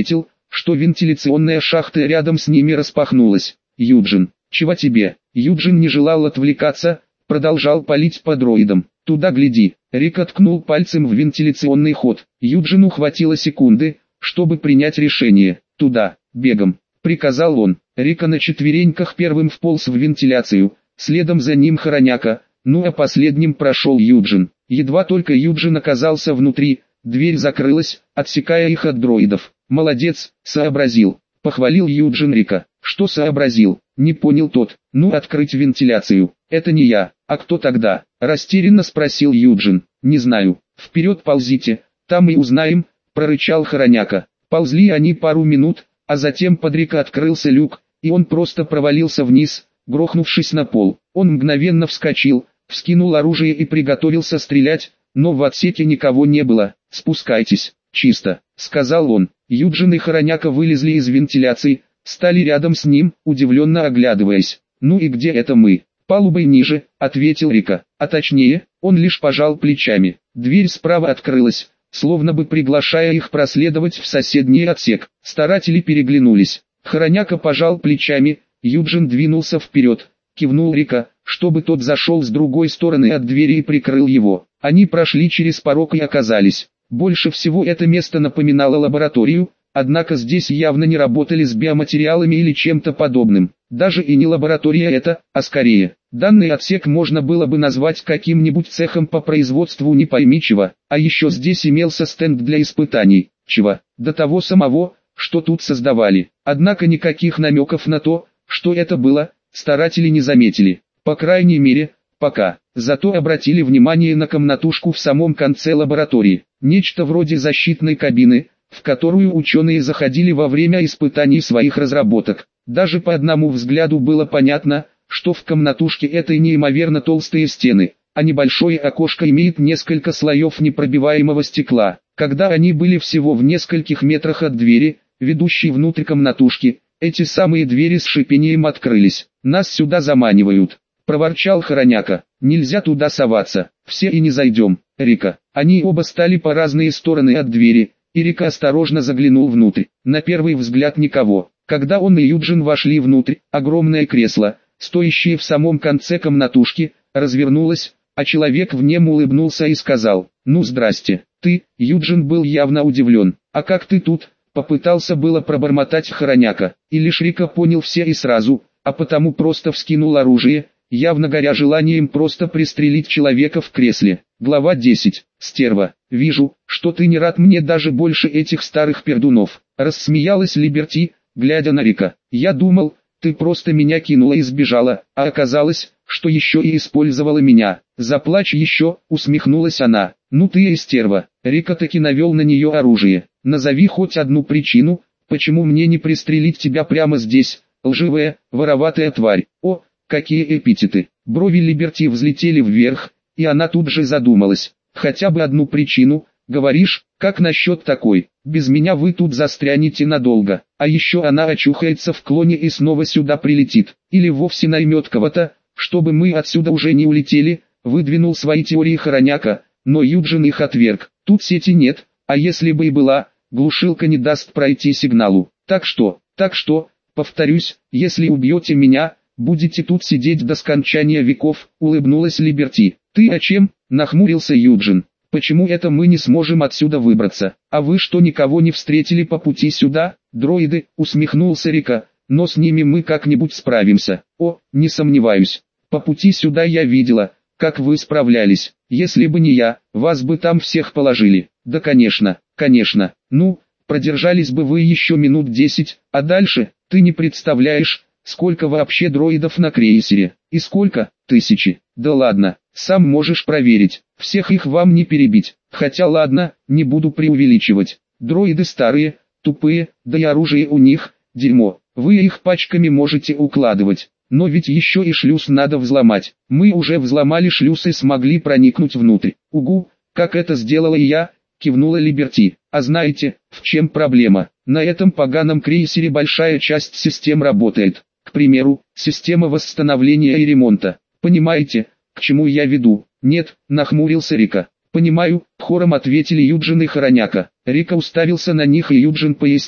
что вентиляционная шахта рядом с ними распахнулась. «Юджин, чего тебе?» Юджин не желал отвлекаться, продолжал палить по дроидам. «Туда гляди!» Рика ткнул пальцем в вентиляционный ход. Юджину хватило секунды, чтобы принять решение. «Туда, бегом!» — приказал он. Рика на четвереньках первым вполз в вентиляцию, следом за ним Хороняка, ну а последним прошел Юджин. Едва только Юджин оказался внутри, дверь закрылась, отсекая их от дроидов. «Молодец, сообразил», — похвалил Юджин Рика. «Что сообразил?» — не понял тот. «Ну, открыть вентиляцию. Это не я, а кто тогда?» — растерянно спросил Юджин. «Не знаю. Вперед ползите, там и узнаем», — прорычал Хороняка. Ползли они пару минут, а затем под Рика открылся люк, и он просто провалился вниз, грохнувшись на пол. Он мгновенно вскочил, вскинул оружие и приготовился стрелять, но в отсеке никого не было. «Спускайтесь, чисто», — сказал он. Юджин и Хороняка вылезли из вентиляции, стали рядом с ним, удивленно оглядываясь. «Ну и где это мы?» «Палубой ниже», — ответил Рика. А точнее, он лишь пожал плечами. Дверь справа открылась, словно бы приглашая их проследовать в соседний отсек. Старатели переглянулись. Хороняка пожал плечами, Юджин двинулся вперед, кивнул Рика, чтобы тот зашел с другой стороны от двери и прикрыл его. Они прошли через порог и оказались. Больше всего это место напоминало лабораторию, однако здесь явно не работали с биоматериалами или чем-то подобным. Даже и не лаборатория это, а скорее. Данный отсек можно было бы назвать каким-нибудь цехом по производству не пойми чего, а еще здесь имелся стенд для испытаний. Чего? До того самого, что тут создавали. Однако никаких намеков на то, что это было, старатели не заметили. По крайней мере, пока. Зато обратили внимание на комнатушку в самом конце лаборатории. Нечто вроде защитной кабины, в которую ученые заходили во время испытаний своих разработок. Даже по одному взгляду было понятно, что в комнатушке этой неимоверно толстые стены, а небольшое окошко имеет несколько слоев непробиваемого стекла. Когда они были всего в нескольких метрах от двери, ведущей внутрь комнатушки, эти самые двери с шипением открылись. «Нас сюда заманивают», — проворчал Хороняка. «Нельзя туда соваться, все и не зайдем». Рика. Они оба стали по разные стороны от двери, и Рика осторожно заглянул внутрь. На первый взгляд никого. Когда он и Юджин вошли внутрь, огромное кресло, стоящее в самом конце комнатушки, развернулось, а человек в нем улыбнулся и сказал: «Ну здрасте, ты». Юджин был явно удивлен. «А как ты тут?» Попытался было пробормотать Хороняка, и лишь Рика понял все и сразу, а потому просто вскинул оружие, явно горя желанием просто пристрелить человека в кресле. Глава десять. «Стерва, вижу, что ты не рад мне даже больше этих старых пердунов», — рассмеялась Либерти, глядя на Рика. «Я думал, ты просто меня кинула и сбежала, а оказалось, что еще и использовала меня. Заплачь еще», — усмехнулась она. «Ну ты и стерва». Рика таки навел на нее оружие. «Назови хоть одну причину, почему мне не пристрелить тебя прямо здесь, лживая, вороватая тварь». О, какие эпитеты. Брови Либерти взлетели вверх, и она тут же задумалась. «Хотя бы одну причину, говоришь, как насчет такой? Без меня вы тут застрянете надолго, а еще она очухается в клоне и снова сюда прилетит, или вовсе наймет кого-то, чтобы мы отсюда уже не улетели», — выдвинул свои теории Хороняка, но Юджин их отверг. «Тут сети нет, а если бы и была, глушилка не даст пройти сигналу. Так что, так что, повторюсь, если убьете меня, будете тут сидеть до скончания веков», — улыбнулась Либерти. «Ты о чем?» — нахмурился Юджин. «Почему это мы не сможем отсюда выбраться? А вы что, никого не встретили по пути сюда?» «Дроиды», — усмехнулся Рика, — «но с ними мы как-нибудь справимся». «О, не сомневаюсь. По пути сюда я видела, как вы справлялись. Если бы не я, вас бы там всех положили». «Да конечно, конечно. Ну, продержались бы вы еще минут десять, а дальше, ты не представляешь, сколько вообще дроидов на крейсере. И сколько? Тысячи. Да ладно, сам можешь проверить. Всех их вам не перебить. Хотя ладно, не буду преувеличивать. Дроиды старые, тупые, да и оружие у них, дерьмо. Вы их пачками можете укладывать. Но ведь еще и шлюз надо взломать. Мы уже взломали шлюз и смогли проникнуть внутрь. Угу, как это сделала и я, кивнула Либерти. А знаете, в чем проблема? На этом поганом крейсере большая часть систем работает. К примеру, система восстановления и ремонта. Понимаете, к чему я веду? Нет, нахмурился Рика. Понимаю, хором ответили Юджин и Хороняка. Рика уставился на них, и Юджин пояснил.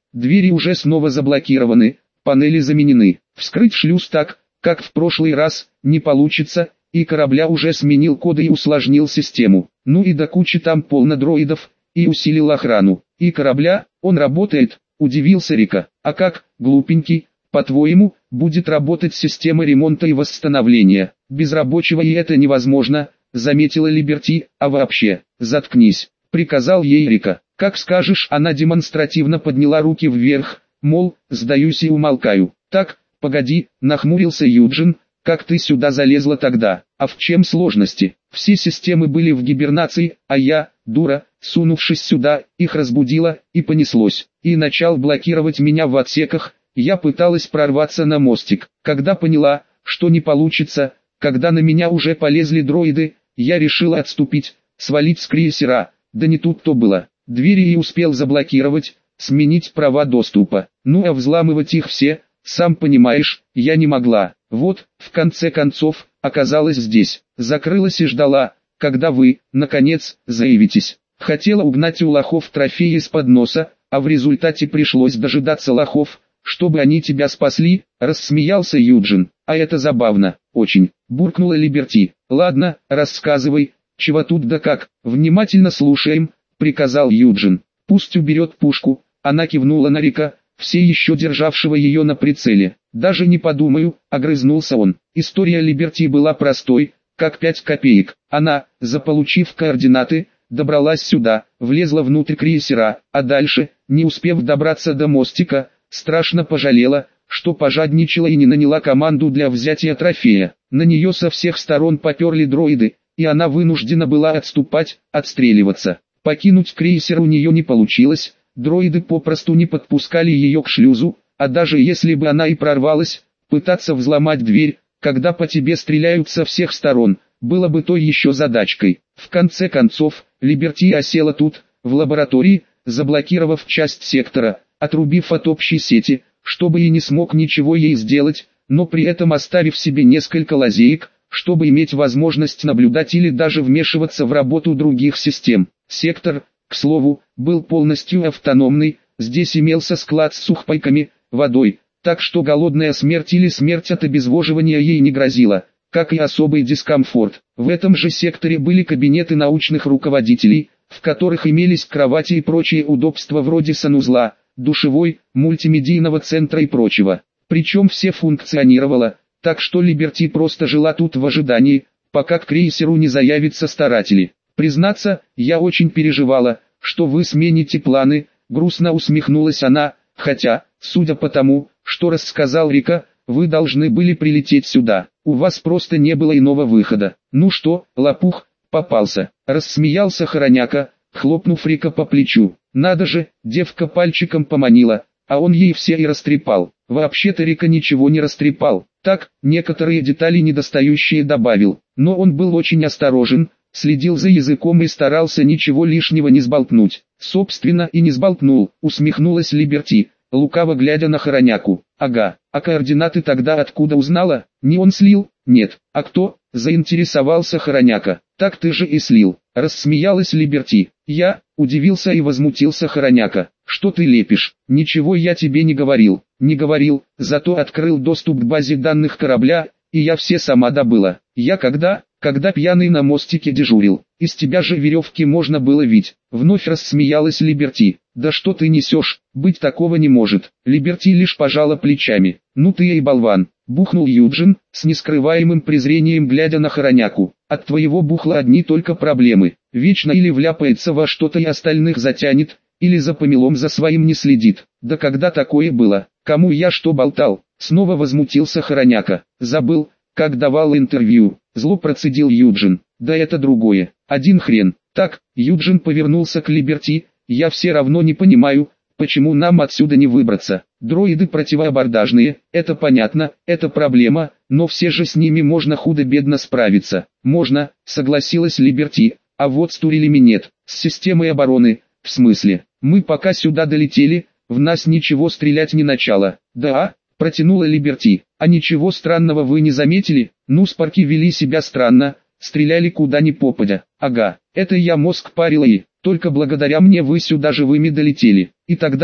Двери уже снова заблокированы, панели заменены. Вскрыть шлюз так, как в прошлый раз, не получится, и корабля уже сменил коды и усложнил систему. Ну и до кучи там полно дроидов, и усилил охрану. И корабля, он работает, удивился Рика. А как, глупенький, по-твоему, будет работать система ремонта и восстановления? Без рабочего и это невозможно, заметила Либерти. А вообще, заткнись, приказал ей Рика. Как скажешь, она демонстративно подняла руки вверх, мол, сдаюсь и умолкаю. Так, погоди, нахмурился Юджин, как ты сюда залезла тогда? А в чем сложности? Все системы были в гибернации, а я, дура, сунувшись сюда, их разбудила, и понеслось. И начал блокировать меня в отсеках. Я пыталась прорваться на мостик. Когда поняла, что не получится, когда на меня уже полезли дроиды, я решила отступить, свалить с крейсера. Да не тут-то было. Двери и успел заблокировать, сменить права доступа. Ну а взламывать их все, сам понимаешь, я не могла. Вот, в конце концов, оказалась здесь. Закрылась и ждала, когда вы, наконец, заявитесь. Хотела угнать у лохов трофеи из-под носа, а в результате пришлось дожидаться лохов, чтобы они тебя спасли, рассмеялся Юджин. А это забавно, очень, буркнула Либерти. Ладно, рассказывай, чего тут да как, внимательно слушаем, приказал Юджин. Пусть уберет пушку, она кивнула на Рика, все еще державшего ее на прицеле. Даже не подумаю, огрызнулся он. История Либерти была простой, как пять копеек. Она, заполучив координаты, добралась сюда, влезла внутрь крейсера, а дальше, не успев добраться до мостика, страшно пожалела, что пожадничала и не наняла команду для взятия трофея. На нее со всех сторон поперли дроиды, и она вынуждена была отступать, отстреливаться. Покинуть крейсер у нее не получилось, дроиды попросту не подпускали ее к шлюзу, а даже если бы она и прорвалась, пытаться взломать дверь, когда по тебе стреляют со всех сторон, было бы той еще задачкой. В конце концов, Либерти осела тут, в лаборатории, заблокировав часть сектора, отрубив от общей сети, чтобы и не смог ничего ей сделать, но при этом оставив себе несколько лазеек, чтобы иметь возможность наблюдать или даже вмешиваться в работу других систем. Сектор, к слову, был полностью автономный, здесь имелся склад с сухпайками, водой, так что голодная смерть или смерть от обезвоживания ей не грозила, как и особый дискомфорт. В этом же секторе были кабинеты научных руководителей, в которых имелись кровати и прочие удобства вроде санузла, душевой, мультимедийного центра и прочего. Причем все функционировало, так что Либерти просто жила тут в ожидании, пока к крейсеру не заявятся старатели. Признаться, я очень переживала, что вы смените планы, грустно усмехнулась она, хотя, судя по тому, что рассказал Рика, вы должны были прилететь сюда, у вас просто не было иного выхода. Ну что, лопух, попался, рассмеялся Хороняка, хлопнув Рика по плечу. Надо же, девка пальчиком поманила, а он ей все и растрепал. Вообще-то Рика ничего не растрепал, так, некоторые детали недостающие добавил, но он был очень осторожен, следил за языком и старался ничего лишнего не сболтнуть. Собственно и не сболтнул, усмехнулась Либерти, лукаво глядя на Хороняку. Ага, а координаты тогда откуда узнала? Не он слил? Нет. А кто? Заинтересовался Хороняка. Так ты же и слил. Рассмеялась Либерти. Я, удивился и возмутился Хороняка. Что ты лепишь? Ничего я тебе не говорил. Не говорил, зато открыл доступ к базе данных корабля, и я все сама добыла. Я когда? Когда пьяный на мостике дежурил. Из тебя же веревки можно было видеть. Вновь рассмеялась Либерти. Да что ты несешь, быть такого не может. Либерти лишь пожала плечами. Ну ты и болван, бухнул Юджин, с нескрываемым презрением глядя на Хороняку. От твоего бухла одни только проблемы. Вечно или вляпается во что-то и остальных затянет, или за помелом за своим не следит. Да когда такое было? Кому я что болтал? Снова возмутился Хороняка. Забыл, как давал интервью. Зло процедил Юджин. Да это другое. Один хрен. Так, Юджин повернулся к Либерти. Я все равно не понимаю, почему нам отсюда не выбраться. Дроиды противоабордажные, это понятно, это проблема, но все же с ними можно худо-бедно справиться. Можно, согласилась Либерти, а вот с турелями нет. С системой обороны, в смысле, мы пока сюда долетели, в нас ничего стрелять не начало. Да, протянула Либерти. А ничего странного вы не заметили? Ну, спарки вели себя странно, стреляли куда ни попадя. Ага, это я мозг парила и, только благодаря мне вы сюда живыми долетели. И тогда,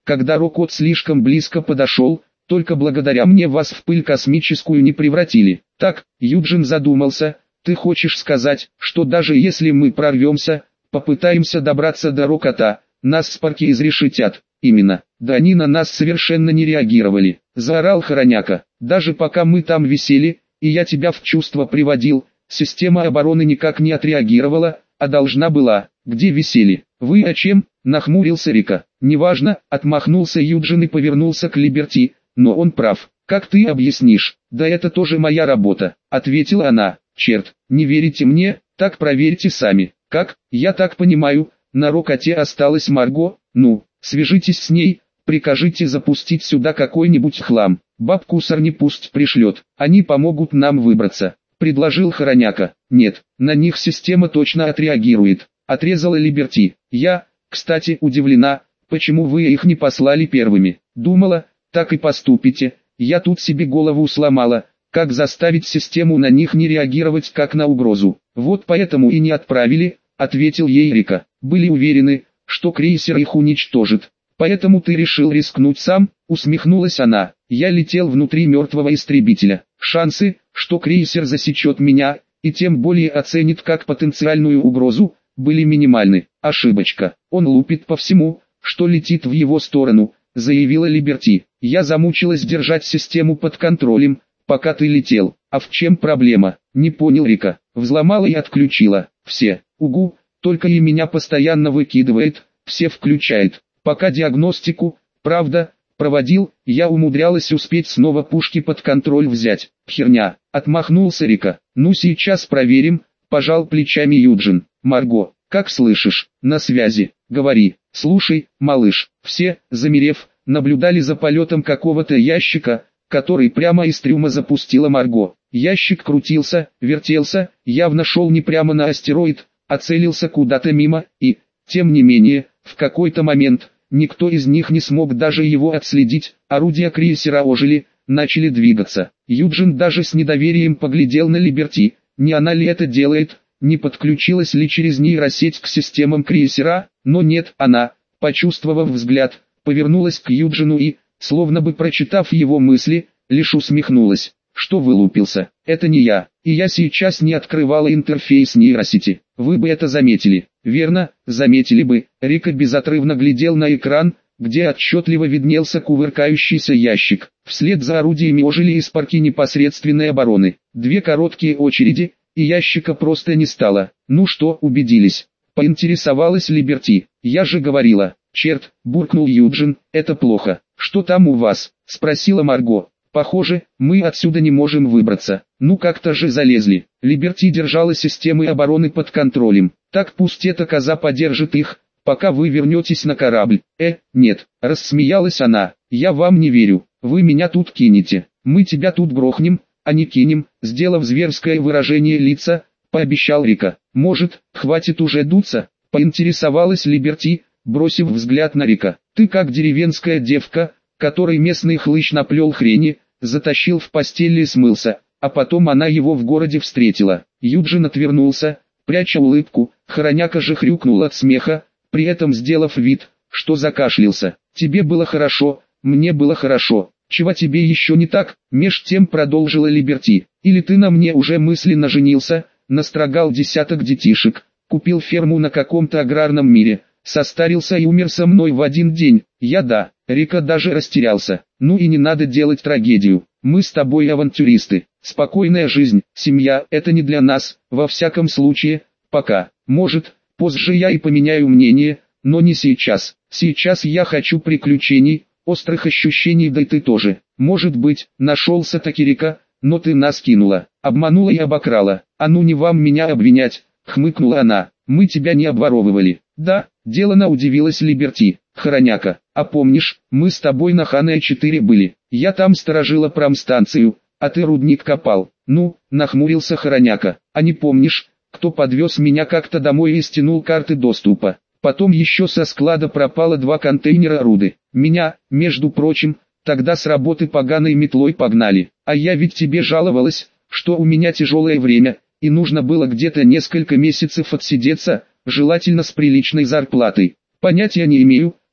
когда Рокот слишком близко подошел, только благодаря мне вас в пыль космическую не превратили. Так, Юджин задумался, ты хочешь сказать, что даже если мы прорвемся, попытаемся добраться до Рокота, нас с парки изрешетят? Именно, да они на нас совершенно не реагировали, заорал Хороняка. Даже пока мы там висели, и я тебя в чувство приводил, система обороны никак не отреагировала, а должна была. Где висели? Вы о чем? Нахмурился Рика. Неважно, отмахнулся Юджин и повернулся к Либерти, но он прав. Как ты объяснишь? Да это тоже моя работа, ответила она. Черт, не верите мне? Так проверьте сами. Как? Я так понимаю, на Рокоте осталась Марго? Ну, свяжитесь с ней, прикажите запустить сюда какой-нибудь хлам. Бабку Сарни пусть пришлет, они помогут нам выбраться, предложил Хороняка. Нет, на них система точно отреагирует, отрезала Либерти. Я, кстати, удивлена, почему вы их не послали первыми. Думала, так и поступите, я тут себе голову сломала, как заставить систему на них не реагировать как на угрозу. Вот поэтому и не отправили, ответил ей Рика. Были уверены, что крейсер их уничтожит. Поэтому ты решил рискнуть сам, усмехнулась она. Я летел внутри мертвого истребителя. Шансы, что крейсер засечет меня, и тем более оценит как потенциальную угрозу, были минимальны. Ошибочка. Он лупит по всему, что летит в его сторону, заявила Либерти. Я замучилась держать систему под контролем, пока ты летел. А в чем проблема? Не понял Рика. Взломала и отключила. Все. Угу, только и меня постоянно выкидывает, все включает. Пока диагностику, правда, проводил, я умудрялась успеть снова пушки под контроль взять. Херня, отмахнулся Рика. Ну сейчас проверим, пожал плечами Юджин. Марго, как слышишь, на связи, говори. Слушай, малыш. Все, замерев, наблюдали за полетом какого-то ящика, который прямо из трюма запустила Марго. Ящик крутился, вертелся, явно шел не прямо на астероид, а целился куда-то мимо, и, тем не менее, в какой-то момент, никто из них не смог даже его отследить, орудия крейсера ожили, начали двигаться. Юджин даже с недоверием поглядел на Либерти, не она ли это делает, не подключилась ли через нейросеть к системам крейсера, но нет, она, почувствовав взгляд, повернулась к Юджину и, словно бы прочитав его мысли, лишь усмехнулась. Что вылупился? Это не я, и я сейчас не открывала интерфейс нейросети. Вы бы это заметили. Верно, заметили бы. Рика безотрывно глядел на экран, где отчетливо виднелся кувыркающийся ящик. Вслед за орудиями ожили из парки непосредственной обороны. Две короткие очереди, и ящика просто не стало. Ну что, убедились? Поинтересовалась Либерти. Я же говорила. Черт, буркнул Юджин, это плохо. Что там у вас? Спросила Марго. Похоже, мы отсюда не можем выбраться. Ну как-то же залезли. Либерти держала системы обороны под контролем. Так пусть эта коза подержит их, пока вы вернетесь на корабль. Э, нет, рассмеялась она. Я вам не верю. Вы меня тут кинете. Мы тебя тут грохнем, а не кинем. Сделав зверское выражение лица, пообещал Рика. Может, хватит уже дуться? Поинтересовалась Либерти, бросив взгляд на Рика. Ты как деревенская девка, которой местный хлыщ наплел хрени, затащил в постель и смылся, а потом она его в городе встретила. Юджин отвернулся, пряча улыбку, Хороняка же хрюкнул от смеха, при этом сделав вид, что закашлялся. Тебе было хорошо, мне было хорошо. Чего тебе еще не так? Меж тем продолжила Либерти. Или ты на мне уже мысленно женился, настрогал десяток детишек, купил ферму на каком-то аграрном мире, состарился и умер со мной в один день. Я да. Рика даже растерялся. Ну и не надо делать трагедию. Мы с тобой авантюристы. Спокойная жизнь, семья – это не для нас, во всяком случае, пока. Может, позже я и поменяю мнение, но не сейчас. Сейчас я хочу приключений, острых ощущений, да и ты тоже. Может быть, нашелся-таки Рика, но ты нас кинула, обманула и обокрала. А ну не вам меня обвинять, хмыкнула она. Мы тебя не обворовывали. Да, делано удивилась Либерти. Хороняка, а помнишь, мы с тобой на Хане четыре были, я там сторожила промстанцию, а ты рудник копал. Ну, нахмурился Хороняка, а не помнишь, кто подвез меня как-то домой и стянул карты доступа? Потом еще со склада пропало два контейнера руды. Меня, между прочим, тогда с работы поганой метлой погнали, а я ведь тебе жаловалась, что у меня тяжелое время, и нужно было где-то несколько месяцев отсидеться, желательно с приличной зарплатой. Понятия не имею,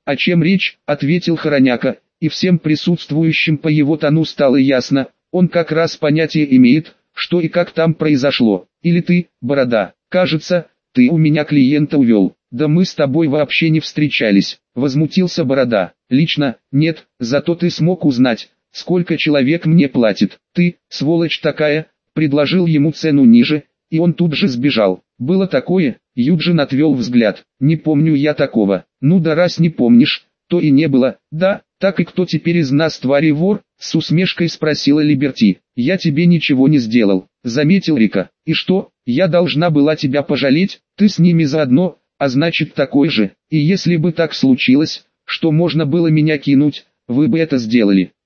«О чем речь?» – ответил Хороняка, и всем присутствующим по его тону стало ясно, он как раз понятия имеет, что и как там произошло. «Или ты, Борода, кажется, ты у меня клиента увел». «Да мы с тобой вообще не встречались», – возмутился Борода. «Лично, нет, зато ты смог узнать, сколько человек мне платит. Ты, сволочь такая», – предложил ему цену ниже, и он тут же сбежал. «Было такое?» – Юджин отвел взгляд. «Не помню я такого». «Ну да раз не помнишь, то и не было». «Да, так и кто теперь из нас твари вор?» – с усмешкой спросила Либерти. «Я тебе ничего не сделал», – заметил Рика. «И что, я должна была тебя пожалеть? Ты с ними заодно, а значит такой же. И если бы так случилось, что можно было меня кинуть, вы бы это сделали».